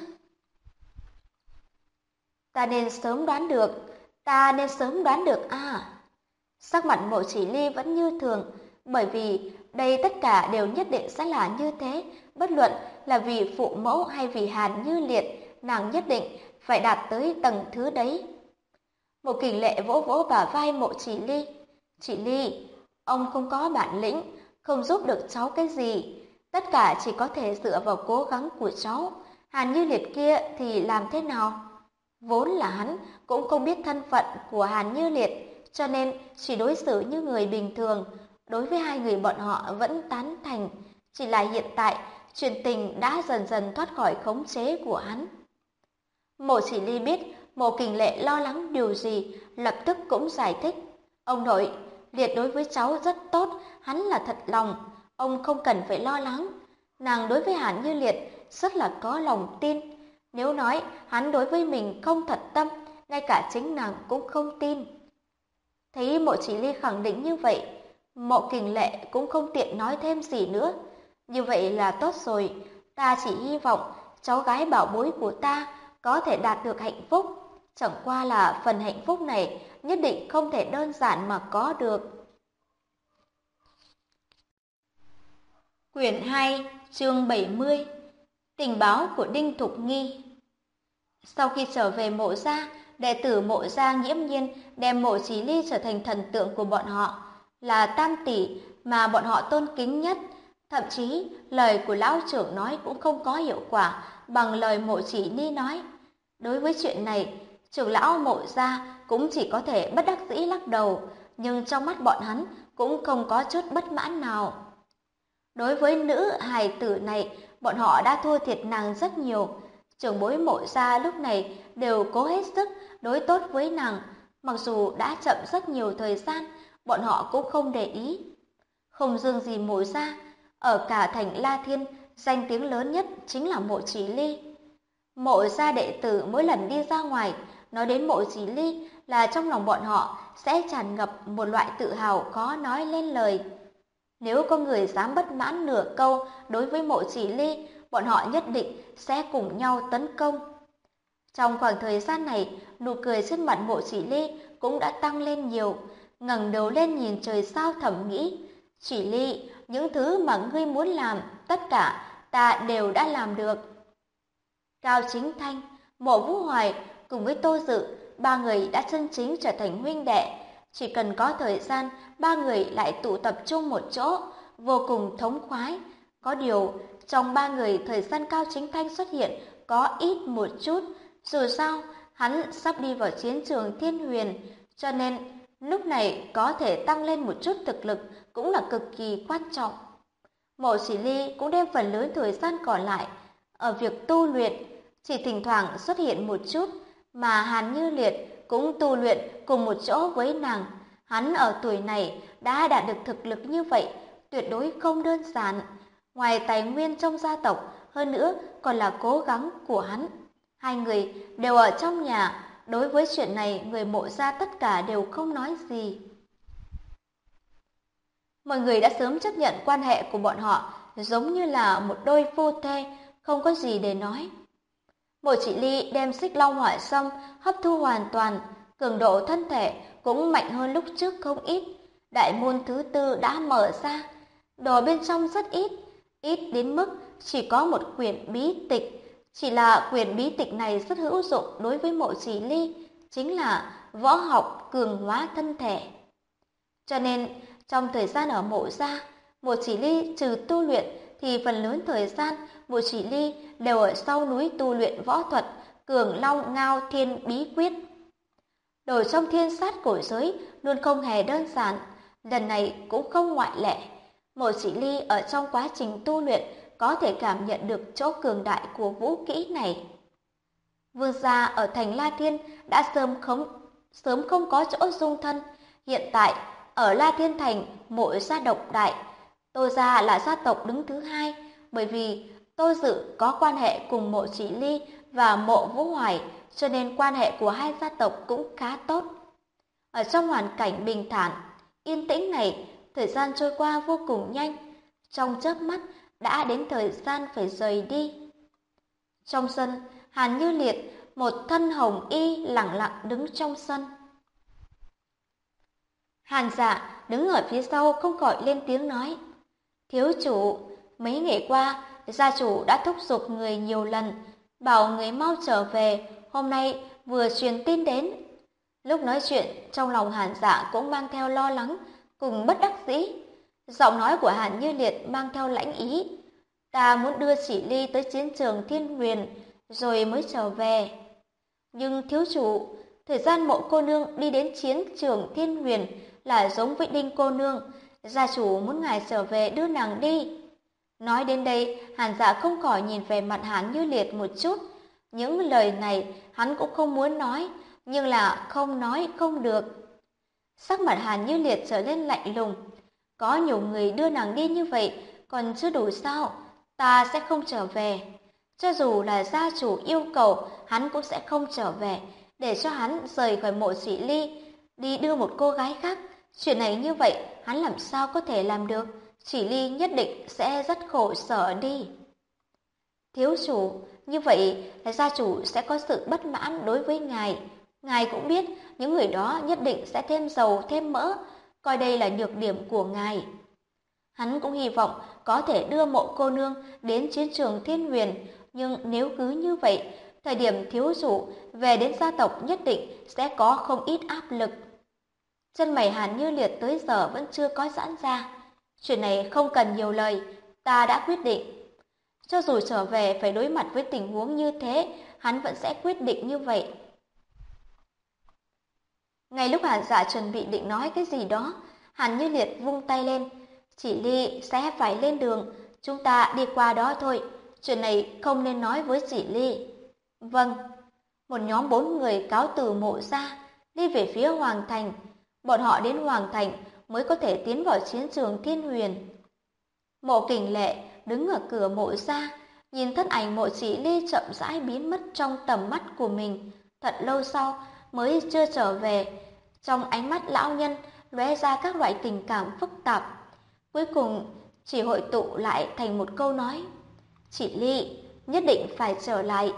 Ta nên sớm đoán được à? Sắc mặt Mộ Chỉ Ly vẫn như thường, bởi vì đây tất cả đều nhất định sẽ là như thế, bất luận là vì phụ mẫu hay vì Hàn Như Liệt, nàng nhất định phải đạt tới tầng thứ đấy. Mộ Kình Lệ vỗ vỗ bả vai Mộ Chỉ Ly. Chị Ly, ông không có bản lĩnh, không giúp được cháu cái gì. Tất cả chỉ có thể dựa vào cố gắng của cháu. Hàn Như Liệt kia thì làm thế nào? Vốn là hắn cũng không biết thân phận của Hàn Như Liệt, cho nên chỉ đối xử như người bình thường. Đối với hai người bọn họ vẫn tán thành, chỉ là hiện tại chuyện tình đã dần dần thoát khỏi khống chế của hắn. Mộ Chỉ Ly biết Mộ Kình Lệ lo lắng điều gì, lập tức cũng giải thích. Ông nội, Liệt đối với cháu rất tốt, hắn là thật lòng, ông không cần phải lo lắng. Nàng đối với Hàn Như Liệt rất là có lòng tin. Nếu nói hắn đối với mình không thật tâm, ngay cả chính nàng cũng không tin. Thấy Mộ Chỉ Ly khẳng định như vậy, Mộ Kình Lệ cũng không tiện nói thêm gì nữa. Như vậy là tốt rồi, ta chỉ hy vọng cháu gái bảo bối của ta có thể đạt được hạnh phúc. Chẳng qua là phần hạnh phúc này nhất định không thể đơn giản mà có được. Quyển 2, chương 70. Tình báo của Đinh Thục Nghi. Sau khi trở về Mộ gia, đệ tử Mộ gia nghiễm nhiên đem Mộ Chỉ Ly trở thành thần tượng của bọn họ, là tam tỷ mà bọn họ tôn kính nhất. Thậm chí lời của lão trưởng nói cũng không có hiệu quả bằng lời Mộ Chỉ Ly nói. Đối với chuyện này, trưởng lão Mộ gia cũng chỉ có thể bất đắc dĩ lắc đầu, nhưng trong mắt bọn hắn cũng không có chút bất mãn nào. Đối với nữ hài tử này, bọn họ đã thua thiệt nàng rất nhiều. Trưởng bối Mộ gia lúc này đều cố hết sức đối tốt với nàng, mặc dù đã chậm rất nhiều thời gian, bọn họ cũng không để ý. Không riêng gì Mộ gia, ở cả thành La Thiên, danh tiếng lớn nhất chính là Mộ Chỉ Ly. Mộ gia đệ tử mỗi lần đi ra ngoài, nói đến Mộ Chỉ Ly là trong lòng bọn họ sẽ tràn ngập một loại tự hào khó nói lên lời. Nếu có người dám bất mãn nửa câu đối với Mộ Chỉ Ly, bọn họ nhất định sẽ cùng nhau tấn công. Trong khoảng thời gian này, nụ cười trên mặt Mộ Chỉ Ly cũng đã tăng lên nhiều, ngẩng đầu lên nhìn trời sao thầm nghĩ, Chỉ Ly, những thứ mà ngươi muốn làm, tất cả ta đều đã làm được. Cao Chính Thanh, Mộ Vũ Hoài cùng với Tô Dự, ba người đã chân chính trở thành huynh đệ. Chỉ cần có thời gian, ba người lại tụ tập trung một chỗ, vô cùng thống khoái. Có điều, trong ba người thời gian Cao Chính Thanh xuất hiện có ít một chút. Dù sao, hắn sắp đi vào chiến trường Thiên Huyền, cho nên lúc này có thể tăng lên một chút thực lực cũng là cực kỳ quan trọng. Mộ Chỉ Ly cũng đem phần lớn thời gian còn lại ở việc tu luyện, chỉ thỉnh thoảng xuất hiện một chút, mà Hàn Như Liệt cũng tu luyện cùng một chỗ với nàng. Hắn ở tuổi này đã đạt được thực lực như vậy, tuyệt đối không đơn giản. Ngoài tài nguyên trong gia tộc, hơn nữa còn là cố gắng của hắn. Hai người đều ở trong nhà, đối với chuyện này người Mộ gia tất cả đều không nói gì. Mọi người đã sớm chấp nhận quan hệ của bọn họ giống như là một đôi phu thê, không có gì để nói. Mộ Chỉ Ly đem Xích Long Hỏa Sâm hấp thu hoàn toàn, cường độ thân thể cũng mạnh hơn lúc trước không ít. Đại môn thứ tư đã mở ra, đồ bên trong rất ít, ít đến mức chỉ có một quyển bí tịch. Chỉ là quyển bí tịch này rất hữu dụng đối với Mộ Chỉ Ly, chính là võ học cường hóa thân thể. Cho nên, trong thời gian ở Mộ gia, Mộ Chỉ Ly trừ tu luyện thì phần lớn thời gian Mộ Chỉ Ly đều ở sau núi tu luyện võ thuật Cường Long Ngao Thiên Bí Quyết. Đồ trong thiên sát cổ giới luôn không hề đơn giản, lần này cũng không ngoại lệ. Mộ Chỉ Ly ở trong quá trình tu luyện có thể cảm nhận được chỗ cường đại của vũ kỹ này. Vương gia ở thành La Thiên đã sớm không có chỗ dung thân, hiện tại ở La Thiên thành Mộ gia độc đại, Tô gia là gia tộc đứng thứ hai, bởi vì Tô Dự có quan hệ cùng Mộ Chỉ Ly và Mộ Vũ Hoài, cho nên quan hệ của hai gia tộc cũng khá tốt. Ở trong hoàn cảnh bình thản, yên tĩnh này, thời gian trôi qua vô cùng nhanh, trong chớp mắt đã đến thời gian phải rời đi. Trong sân, Hàn Như Liệt, một thân hồng y lẳng lặng đứng trong sân. Hàn Dạ đứng ở phía sau không khỏi lên tiếng nói, Thiếu chủ, mấy ngày qua, gia chủ đã thúc giục người nhiều lần, bảo người mau trở về, hôm nay vừa truyền tin đến. Lúc nói chuyện, trong lòng Hàn Dạ cũng mang theo lo lắng, cùng bất đắc dĩ. Giọng nói của Hàn Như Liệt mang theo lãnh ý. Ta muốn đưa Chỉ Ly tới chiến trường Thiên Huyền, rồi mới trở về. Nhưng thiếu chủ, thời gian Mộ cô nương đi đến chiến trường Thiên Huyền là giống với Đinh cô nương. Gia chủ muốn ngài trở về đưa nàng đi. Nói đến đây, Hàn Dạ không khỏi nhìn về mặt Hàn Như Liệt một chút. Những lời này hắn cũng không muốn nói, nhưng là không nói không được. Sắc mặt Hàn Như Liệt trở nên lạnh lùng. Có nhiều người đưa nàng đi như vậy, còn chưa đủ sao? Ta sẽ không trở về. Cho dù là gia chủ yêu cầu, hắn cũng sẽ không trở về, để cho hắn rời khỏi Mộ Chỉ Ly, đi đưa một cô gái khác. Chuyện này như vậy, hắn làm sao có thể làm được? Chỉ Ly nhất định sẽ rất khổ sở đi. Thiếu chủ, như vậy là gia chủ sẽ có sự bất mãn đối với ngài. Ngài cũng biết những người đó nhất định sẽ thêm dầu thêm mỡ, coi đây là nhược điểm của ngài. Hắn cũng hy vọng có thể đưa Mộ cô nương đến chiến trường Thiên Huyền, nhưng nếu cứ như vậy, thời điểm thiếu chủ về đến gia tộc nhất định sẽ có không ít áp lực. Chân mày Hàn Như Liệt tới giờ vẫn chưa có giãn ra. Chuyện này không cần nhiều lời, ta đã quyết định. Cho dù trở về phải đối mặt với tình huống như thế, hắn vẫn sẽ quyết định như vậy. Ngay lúc Hàn Dạ chuẩn bị định nói cái gì đó, Hàn Như Liệt vung tay lên. Chỉ Ly sẽ phải lên đường, chúng ta đi qua đó thôi. Chuyện này không nên nói với Chỉ Ly. Vâng. Một nhóm 4 người cáo từ Mộ gia, đi về phía Hoàng Thành. Bọn họ đến Hoàng Thành mới có thể tiến vào chiến trường Thiên Huyền. Mộ Kình Lệ đứng ở cửa Mộ gia, nhìn thân ảnh Mộ Chỉ Ly chậm rãi biến mất trong tầm mắt của mình. Thật lâu sau mới chưa trở về. Trong ánh mắt lão nhân lóe ra các loại tình cảm phức tạp. Cuối cùng chỉ hội tụ lại thành một câu nói: Chỉ Ly nhất định phải trở lại.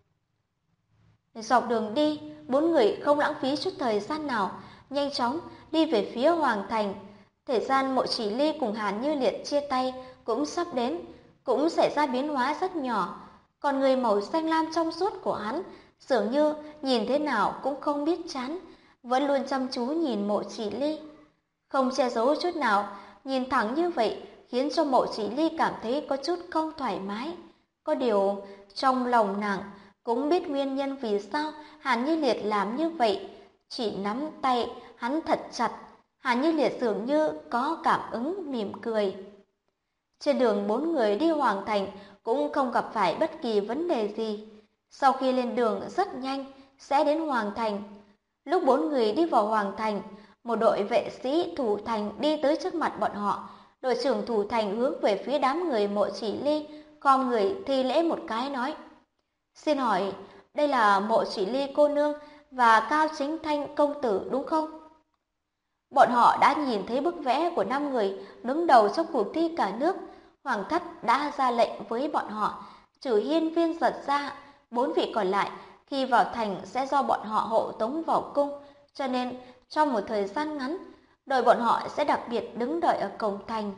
Dọc đường đi, 4 người không lãng phí chút thời gian nào, nhanh chóng đi về phía Hoàng Thành. Thời gian Mộ Chỉ Ly cùng Hàn Như Liệt chia tay cũng sắp đến, cũng xảy ra biến hóa rất nhỏ. Còn người màu xanh lam trong suốt của hắn dường như nhìn thế nào cũng không biết chán, vẫn luôn chăm chú nhìn Mộ Chỉ Ly, không che giấu chút nào, nhìn thẳng như vậy khiến cho Mộ Chỉ Ly cảm thấy có chút không thoải mái. Có điều trong lòng nàng cũng biết nguyên nhân vì sao Hàn Như Liệt làm như vậy, chỉ nắm tay hắn thật chặt. Hàn Như Liệt dường như có cảm ứng, mỉm cười. Trên đường 4 người đi Hoàng Thành cũng không gặp phải bất kỳ vấn đề gì. Sau khi lên đường rất nhanh sẽ đến Hoàng Thành. Lúc 4 người đi vào Hoàng Thành, một đội vệ sĩ thủ thành đi tới trước mặt bọn họ. Đội trưởng thủ thành hướng về phía đám người Mộ Chỉ Ly, khom người thi lễ một cái nói: Xin hỏi, đây là Mộ Chỉ Ly cô nương và Cao Chính Thanh công tử đúng không? Bọn họ đã nhìn thấy bức vẽ của 5 người đứng đầu trong cuộc thi cả nước. Hoàng thất đã ra lệnh với bọn họ, trừ Hiên Viên Giật ra, 4 vị còn lại khi vào thành sẽ do bọn họ hộ tống vào cung, cho nên trong một thời gian ngắn, đội bọn họ sẽ đặc biệt đứng đợi ở cổng thành.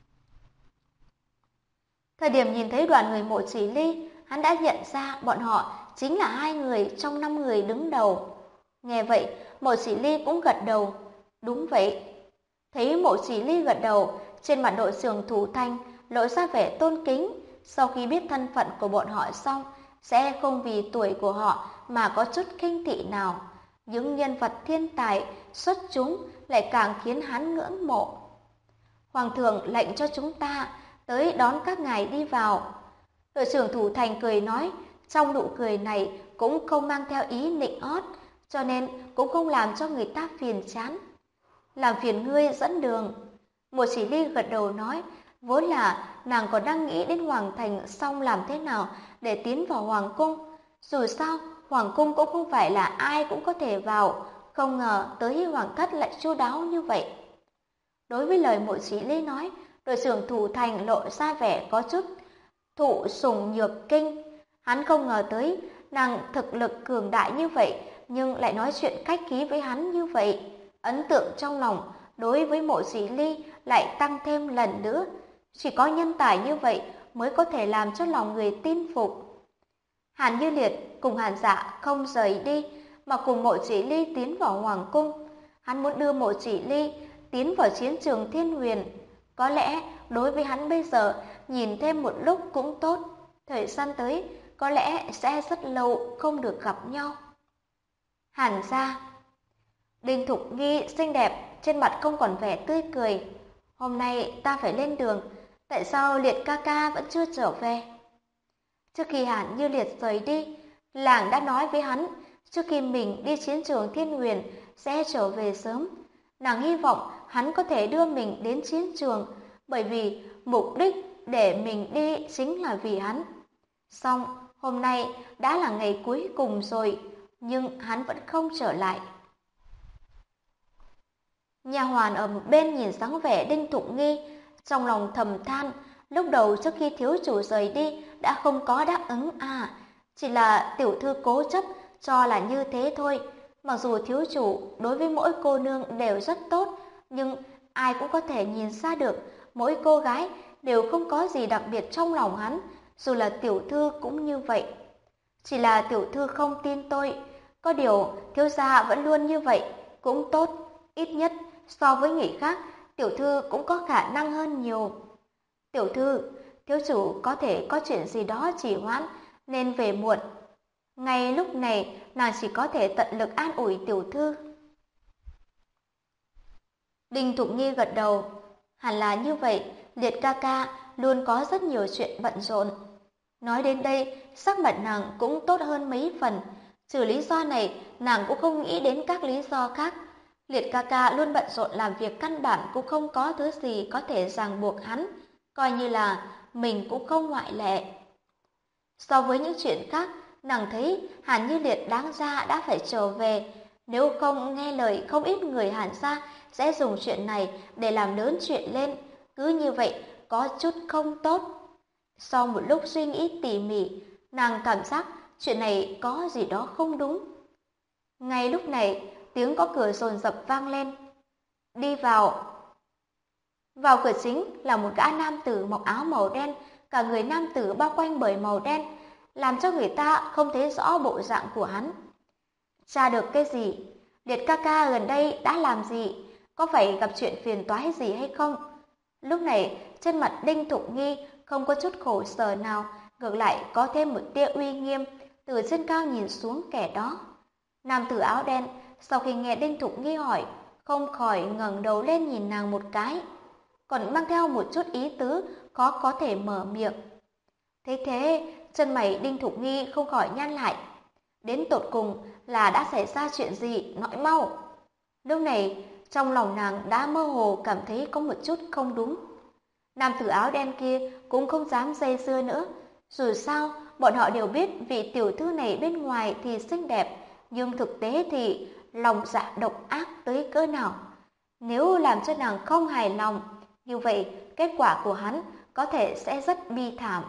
Thời điểm nhìn thấy đoàn người Mộ Chỉ Ly, hắn đã nhận ra bọn họ chính là 2 người trong 5 người đứng đầu. Nghe vậy, Mộ Chỉ Ly cũng gật đầu. Đúng vậy. Thấy Mộ Chỉ Ly gật đầu, trên mặt đội trưởng thủ thành lộ ra vẻ tôn kính. Sau khi biết thân phận của bọn họ xong, sẽ không vì tuổi của họ mà có chút khinh thị nào. Những nhân vật thiên tài xuất chúng lại càng khiến hắn ngưỡng mộ. Hoàng thượng lệnh cho chúng ta tới đón các ngài đi vào. Đội trưởng thủ thành cười nói, trong nụ cười này cũng không mang theo ý nịnh hót, cho nên cũng không làm cho người ta phiền chán. Làm phiền ngươi dẫn đường. Mộ Chỉ Ly gật đầu nói, vốn là nàng còn đang nghĩ đến Hoàng Thành xong làm thế nào để tiến vào Hoàng cung. Dù sao, Hoàng cung cũng không phải là ai cũng có thể vào, không ngờ tới Hoàng thất lại chu đáo như vậy. Đối với lời Mộ Chỉ Ly nói, đội trưởng thủ thành lộ ra vẻ có chút thụ sủng nhược kinh. Hắn không ngờ tới nàng thực lực cường đại như vậy, nhưng lại nói chuyện khách khí với hắn như vậy. Ấn tượng trong lòng đối với Mộ Chỉ Ly lại tăng thêm lần nữa. Chỉ có nhân tài như vậy mới có thể làm cho lòng người tin phục. Hàn Như Liệt cùng Hàn Dạ không rời đi, mà cùng Mộ Chỉ Ly tiến vào hoàng cung. Hắn muốn đưa Mộ Chỉ Ly tiến vào chiến trường Thiên Huyền. Có lẽ đối với hắn bây giờ nhìn thêm một lúc cũng tốt. Thời gian tới có lẽ sẽ rất lâu không được gặp nhau. Hàn gia. Đinh Thục Nghi xinh đẹp, trên mặt không còn vẻ tươi cười. Hôm nay ta phải lên đường, tại sao Liệt ca ca vẫn chưa trở về? Trước khi Hàn Như Liệt rời đi, làng đã nói với hắn, trước khi mình đi chiến trường Thiên Huyền sẽ trở về sớm. Nàng hy vọng hắn có thể đưa mình đến chiến trường, bởi vì mục đích để mình đi chính là vì hắn. Xong, hôm nay đã là ngày cuối cùng rồi, nhưng hắn vẫn không trở lại. Nha hoàn ở một bên nhìn dáng vẻ Đinh Thục Nghi, trong lòng thầm than, lúc đầu trước khi thiếu chủ rời đi đã không có đáp ứng chỉ là tiểu thư cố chấp cho là như thế thôi. Mặc dù thiếu chủ đối với mỗi cô nương đều rất tốt, nhưng ai cũng có thể nhìn ra được mỗi cô gái đều không có gì đặc biệt trong lòng hắn, dù là tiểu thư cũng như vậy. Chỉ là tiểu thư không tin tôi, có điều thiếu gia vẫn luôn như vậy, cũng tốt, ít nhất so với người khác, tiểu thư cũng có khả năng hơn nhiều. Tiểu thư, thiếu chủ có thể có chuyện gì đó trì hoãn nên về muộn. Ngay lúc này, nàng chỉ có thể tận lực an ủi tiểu thư. Đinh Thục Nghi gật đầu. Hẳn là như vậy, Liệt ca ca luôn có rất nhiều chuyện bận rộn. Nói đến đây, sắc mặt nàng cũng tốt hơn mấy phần. Trừ lý do này, nàng cũng không nghĩ đến các lý do khác. Liệt ca ca luôn bận rộn làm việc căn bản cũng không có thứ gì có thể ràng buộc hắn, coi như là mình cũng không ngoại lệ. So với những chuyện khác, nàng thấy Hàn Như Liệt đáng ra đã phải trở về. Nếu không nghe lời, không ít người Hàn gia sẽ dùng chuyện này để làm lớn chuyện lên. Cứ như vậy, có chút không tốt. Sau một lúc suy nghĩ tỉ mỉ, nàng cảm giác chuyện này có gì đó không đúng. Ngay lúc này, tiếng có cửa dồn dập vang lên. Đi vào. Vào cửa chính là một gã nam tử mặc áo màu đen, cả người nam tử bao quanh bởi màu đen, làm cho người ta không thấy rõ bộ dạng của hắn. Tra được cái gì? Liệt ca ca gần đây đã làm gì? Có phải gặp chuyện phiền toái gì hay không? Lúc này, trên mặt Đinh Thục Nghi không có chút khổ sở nào, ngược lại có thêm một tia uy nghiêm, từ trên cao nhìn xuống kẻ đó. Nam tử áo đen, sau khi nghe Đinh Thục Nghi hỏi, không khỏi ngẩng đầu lên nhìn nàng một cái, còn mang theo một chút ý tứ khó có thể mở miệng. Thế thế, chân mày Đinh Thục Nghi không khỏi nhăn lại. Đến tột cùng là đã xảy ra chuyện gì, nói mau. Lúc này, trong lòng nàng đã mơ hồ cảm thấy có một chút không đúng. Nam tử áo đen kia cũng không dám dây dưa nữa. Dù sao, bọn họ đều biết vị tiểu thư này bên ngoài thì xinh đẹp, nhưng thực tế thì lòng dạ độc ác tới cỡ nào. Nếu làm cho nàng không hài lòng, như vậy kết quả của hắn có thể sẽ rất bi thảm.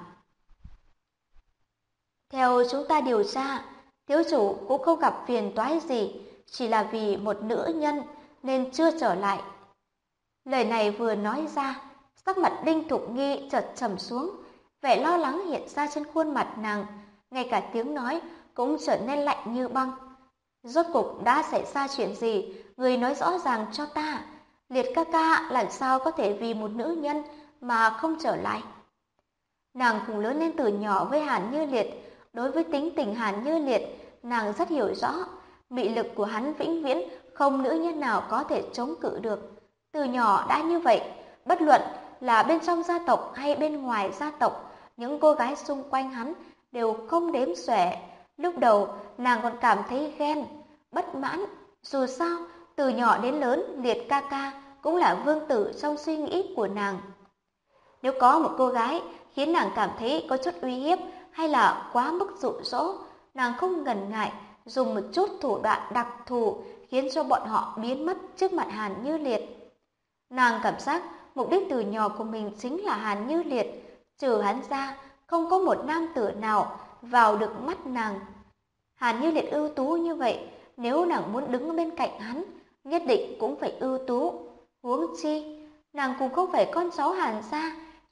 Theo chúng ta điều tra, thiếu chủ cũng không gặp phiền toái gì, chỉ là vì một nữ nhân nên chưa trở lại. Lời này vừa nói ra, sắc mặt Đinh Thục Nghi chợt trầm xuống, vẻ lo lắng hiện ra trên khuôn mặt nàng, ngay cả tiếng nói cũng trở nên lạnh như băng. Rốt cục đã xảy ra chuyện gì, người nói rõ ràng cho ta. Liệt ca ca làm sao có thể vì một nữ nhân mà không trở lại? Nàng cùng lớn lên từ nhỏ với Hàn Như Liệt, đối với tính tình Hàn Như Liệt, nàng rất hiểu rõ, mị lực của hắn vĩnh viễn không nữ nhân nào có thể chống cự được. Từ nhỏ đã như vậy, bất luận là bên trong gia tộc hay bên ngoài gia tộc, những cô gái xung quanh hắn đều không đếm xuể. Lúc đầu, nàng còn cảm thấy ghen, bất mãn. Dù sao, từ nhỏ đến lớn, Liệt ca ca cũng là vương tử trong suy nghĩ của nàng. Nếu có một cô gái khiến nàng cảm thấy có chút uy hiếp hay là quá mức dụ dỗ, nàng không ngần ngại dùng một chút thủ đoạn đặc thù khiến cho bọn họ biến mất trước mặt Hàn Như Liệt. Nàng cảm giác mục đích từ nhỏ của mình chính là Hàn Như Liệt, trừ hắn ra không có một nam tử nào vào được mắt nàng. Hàn Như Liệt ưu tú như vậy, nếu nàng muốn đứng bên cạnh hắn, nhất định cũng phải ưu tú. Huống chi, nàng cũng không phải con cháu Hàn gia,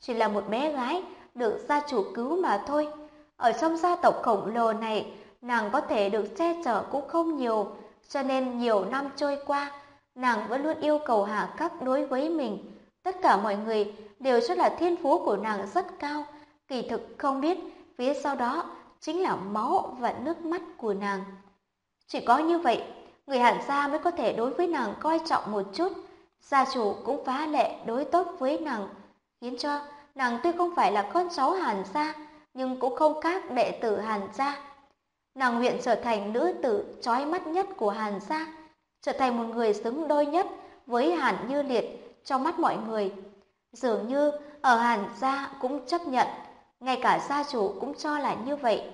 chỉ là một bé gái được gia chủ cứu mà thôi. Ở trong gia tộc khổng lồ này, nàng có thể được che chở cũng không nhiều, cho nên nhiều năm trôi qua, nàng vẫn luôn yêu cầu hà khắc đối với mình. Tất cả mọi người đều cho là thiên phú của nàng rất cao, kỳ thực không biết phía sau đó chính là máu và nước mắt của nàng. Chỉ có như vậy, người Hàn gia mới có thể đối với nàng coi trọng một chút. Gia chủ cũng phá lệ đối tốt với nàng, khiến cho nàng tuy không phải là con cháu Hàn gia, nhưng cũng không khác đệ tử Hàn gia. Nàng nguyện trở thành nữ tử chói mắt nhất của Hàn gia, trở thành một người xứng đôi nhất với Hàn Như Liệt trong mắt mọi người. Dường như ở Hàn gia cũng chấp nhận, ngay cả gia chủ cũng cho là như vậy.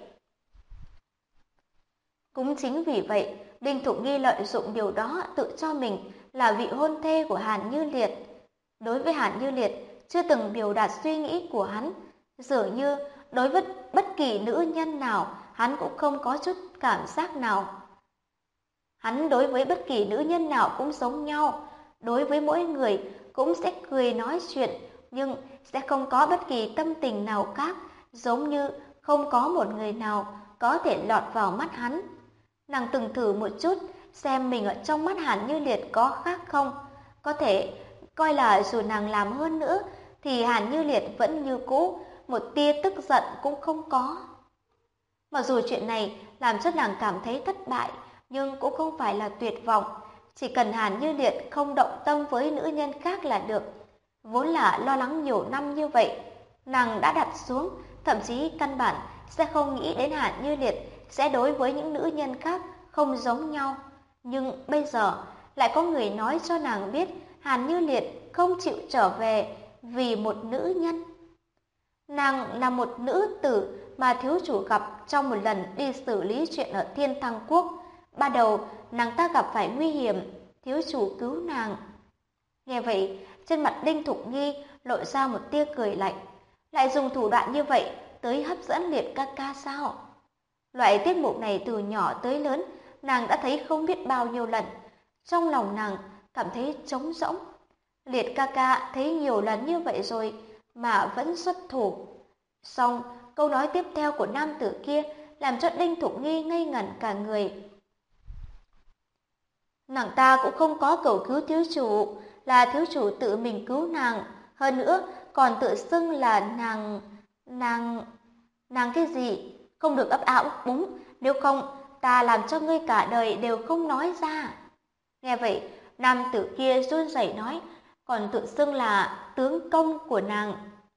Cũng chính vì vậy, Đinh Thục Nghi lợi dụng điều đó tự cho mình là vị hôn thê của Hàn Như Liệt. Đối với Hàn Như Liệt, chưa từng biểu đạt suy nghĩ của hắn, dường như đối với bất kỳ nữ nhân nào, hắn cũng không có chút cảm giác nào. Hắn đối với bất kỳ nữ nhân nào cũng giống nhau, đối với mỗi người cũng sẽ cười nói chuyện, nhưng sẽ không có bất kỳ tâm tình nào khác, giống như không có một người nào có thể lọt vào mắt hắn. Nàng từng thử một chút xem mình ở trong mắt Hàn Như Liệt có khác không, có thể coi là dù nàng làm hơn nữa thì Hàn Như Liệt vẫn như cũ, một tia tức giận cũng không có. Mặc dù chuyện này làm cho nàng cảm thấy thất bại, nhưng cũng không phải là tuyệt vọng. Chỉ cần Hàn Như Liệt không động tâm với nữ nhân khác là được. Vốn là lo lắng nhiều năm như vậy, nàng đã đặt xuống, thậm chí căn bản sẽ không nghĩ đến Hàn Như Liệt sẽ đối với những nữ nhân khác không giống nhau. Nhưng bây giờ lại có người nói cho nàng biết Hàn Như Liệt không chịu trở về vì một nữ nhân. Nàng là một nữ tử mà thiếu chủ gặp trong một lần đi xử lý chuyện ở Thiên Thăng Quốc. Ban đầu nàng ta gặp phải nguy hiểm, thiếu chủ cứu nàng. Nghe vậy, trên mặt Đinh Thục Nghi lộ ra một tia cười lạnh. Lại dùng thủ đoạn như vậy tới hấp dẫn Liệt ca ca sao? Loại tiết mục này từ nhỏ tới lớn, nàng đã thấy không biết bao nhiêu lần. Trong lòng nàng cảm thấy trống rỗng. Liệt ca ca thấy nhiều lần như vậy rồi mà vẫn xuất thủ. Xong, câu nói tiếp theo của nam tử kia làm cho Đinh Thục Nghi ngây ngẩn cả người. Nàng ta cũng không có cầu cứu thiếu chủ, là thiếu chủ tự mình cứu nàng. Hơn nữa, còn tự xưng là nàng cái gì? Không được ấp áo ấp úng, nếu không, ta làm cho ngươi cả đời đều không nói ra. Nghe vậy, nam tử kia run rẩy nói, còn tự xưng là tướng công của nàng.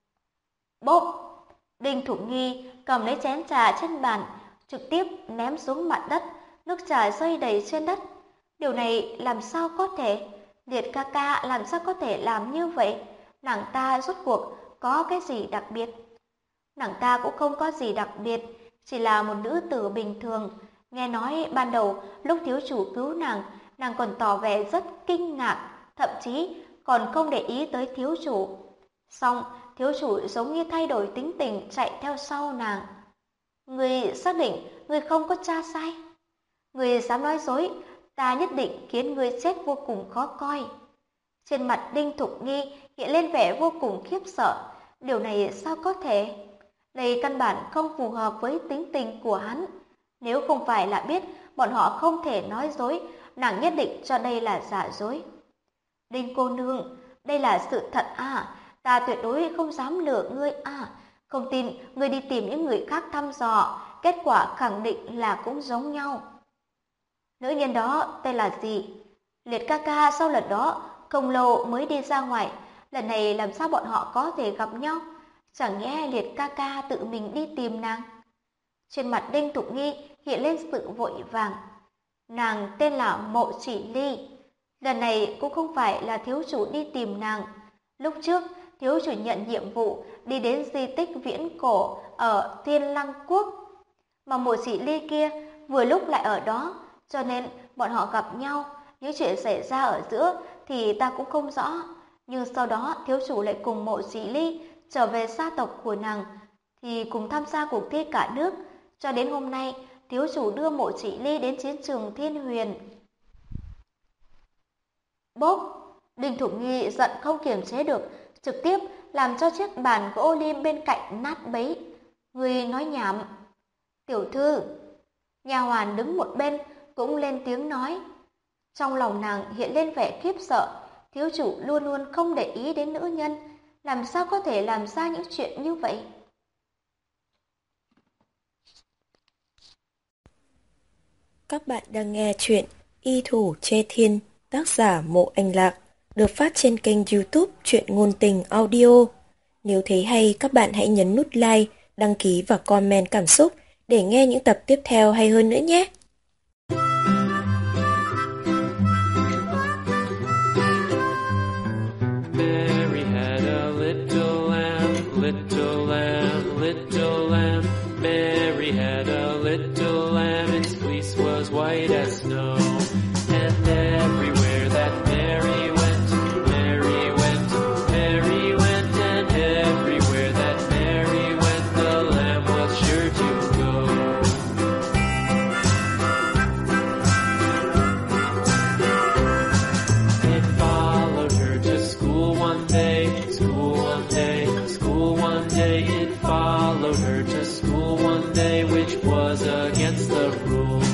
Bốp! Đinh Thục Nghi cầm lấy chén trà trên bàn, trực tiếp ném xuống mặt đất, nước trà rơi đầy trên đất. Điều này làm sao có thể? Liệt ca ca làm sao có thể làm như vậy? Nàng ta rốt cuộc có cái gì đặc biệt? Nàng ta cũng không có gì đặc biệt, chỉ là một nữ tử bình thường. Nghe nói ban đầu lúc thiếu chủ cứu nàng, nàng còn tỏ vẻ rất kinh ngạc, thậm chí còn không để ý tới thiếu chủ. Xong, thiếu chủ giống như thay đổi tính tình chạy theo sau nàng. Người xác định người không có tra sai. Người dám nói dối, ta nhất định khiến người chết vô cùng khó coi. Trên mặt Đinh Thục Nghi hiện lên vẻ vô cùng khiếp sợ. Điều này sao có thể? Đây căn bản không phù hợp với tính tình của hắn. Nếu không phải là biết bọn họ không thể nói dối, nàng nhất định cho đây là giả dối. Đinh cô nương, đây là sự thật à? Ta tuyệt đối không dám lừa ngươi à? Không tin, ngươi đi tìm những người khác thăm dò, kết quả khẳng định là cũng giống nhau. Nữ nhân đó tên là gì? Liệt ca ca sau lần đó không lâu mới đi ra ngoài, lần này làm sao bọn họ có thể gặp nhau? Chẳng nhẽ Liệt ca ca tự mình đi tìm nàng? Trên mặt Đinh Thục Nghi hiện lên sự vội vàng. Nàng tên là Mộ Chỉ Ly. Lần này cũng không phải là thiếu chủ đi tìm nàng. Lúc trước, thiếu chủ nhận nhiệm vụ đi đến di tích viễn cổ ở Thiên Lăng Quốc. Mà Mộ Chỉ Ly kia vừa lúc lại ở đó, cho nên bọn họ gặp nhau. Những chuyện xảy ra ở giữa thì ta cũng không rõ. Nhưng sau đó thiếu chủ lại cùng Mộ Chỉ Ly trở về gia tộc của nàng, thì cùng tham gia cuộc thi cả nước. Cho đến hôm nay, thiếu chủ đưa Mộ Chỉ Ly đến chiến trường Thiên Huyền. Bốp! Đinh Thục Nghi giận không kiềm chế được, trực tiếp làm cho chiếc bàn gỗ lim bên cạnh nát bấy. Người nói nhảm. Tiểu thư. Nha hoàn đứng một bên cũng lên tiếng nói. Trong lòng nàng hiện lên vẻ khiếp sợ, thiếu chủ luôn luôn không để ý đến nữ nhân, làm sao có thể làm ra những chuyện như vậy? Các bạn đang nghe chuyện Y Thủ Chê Thiên, tác giả Mộ Anh Lạc, được phát trên kênh YouTube Truyện Ngôn Tình Audio. Nếu thấy hay, các bạn hãy nhấn nút like, đăng ký và comment cảm xúc để nghe những tập tiếp theo hay hơn nữa nhé. Mary had a little lamb, little lamb, little lamb. Mary had a little lamb, its fleece was white as snow. And everywhere that Mary went, Mary went, Mary went. And everywhere that Mary went, the lamb was sure to go. It followed her to school one day, school one day, school one day. It followed her to school one day, which was against the rules.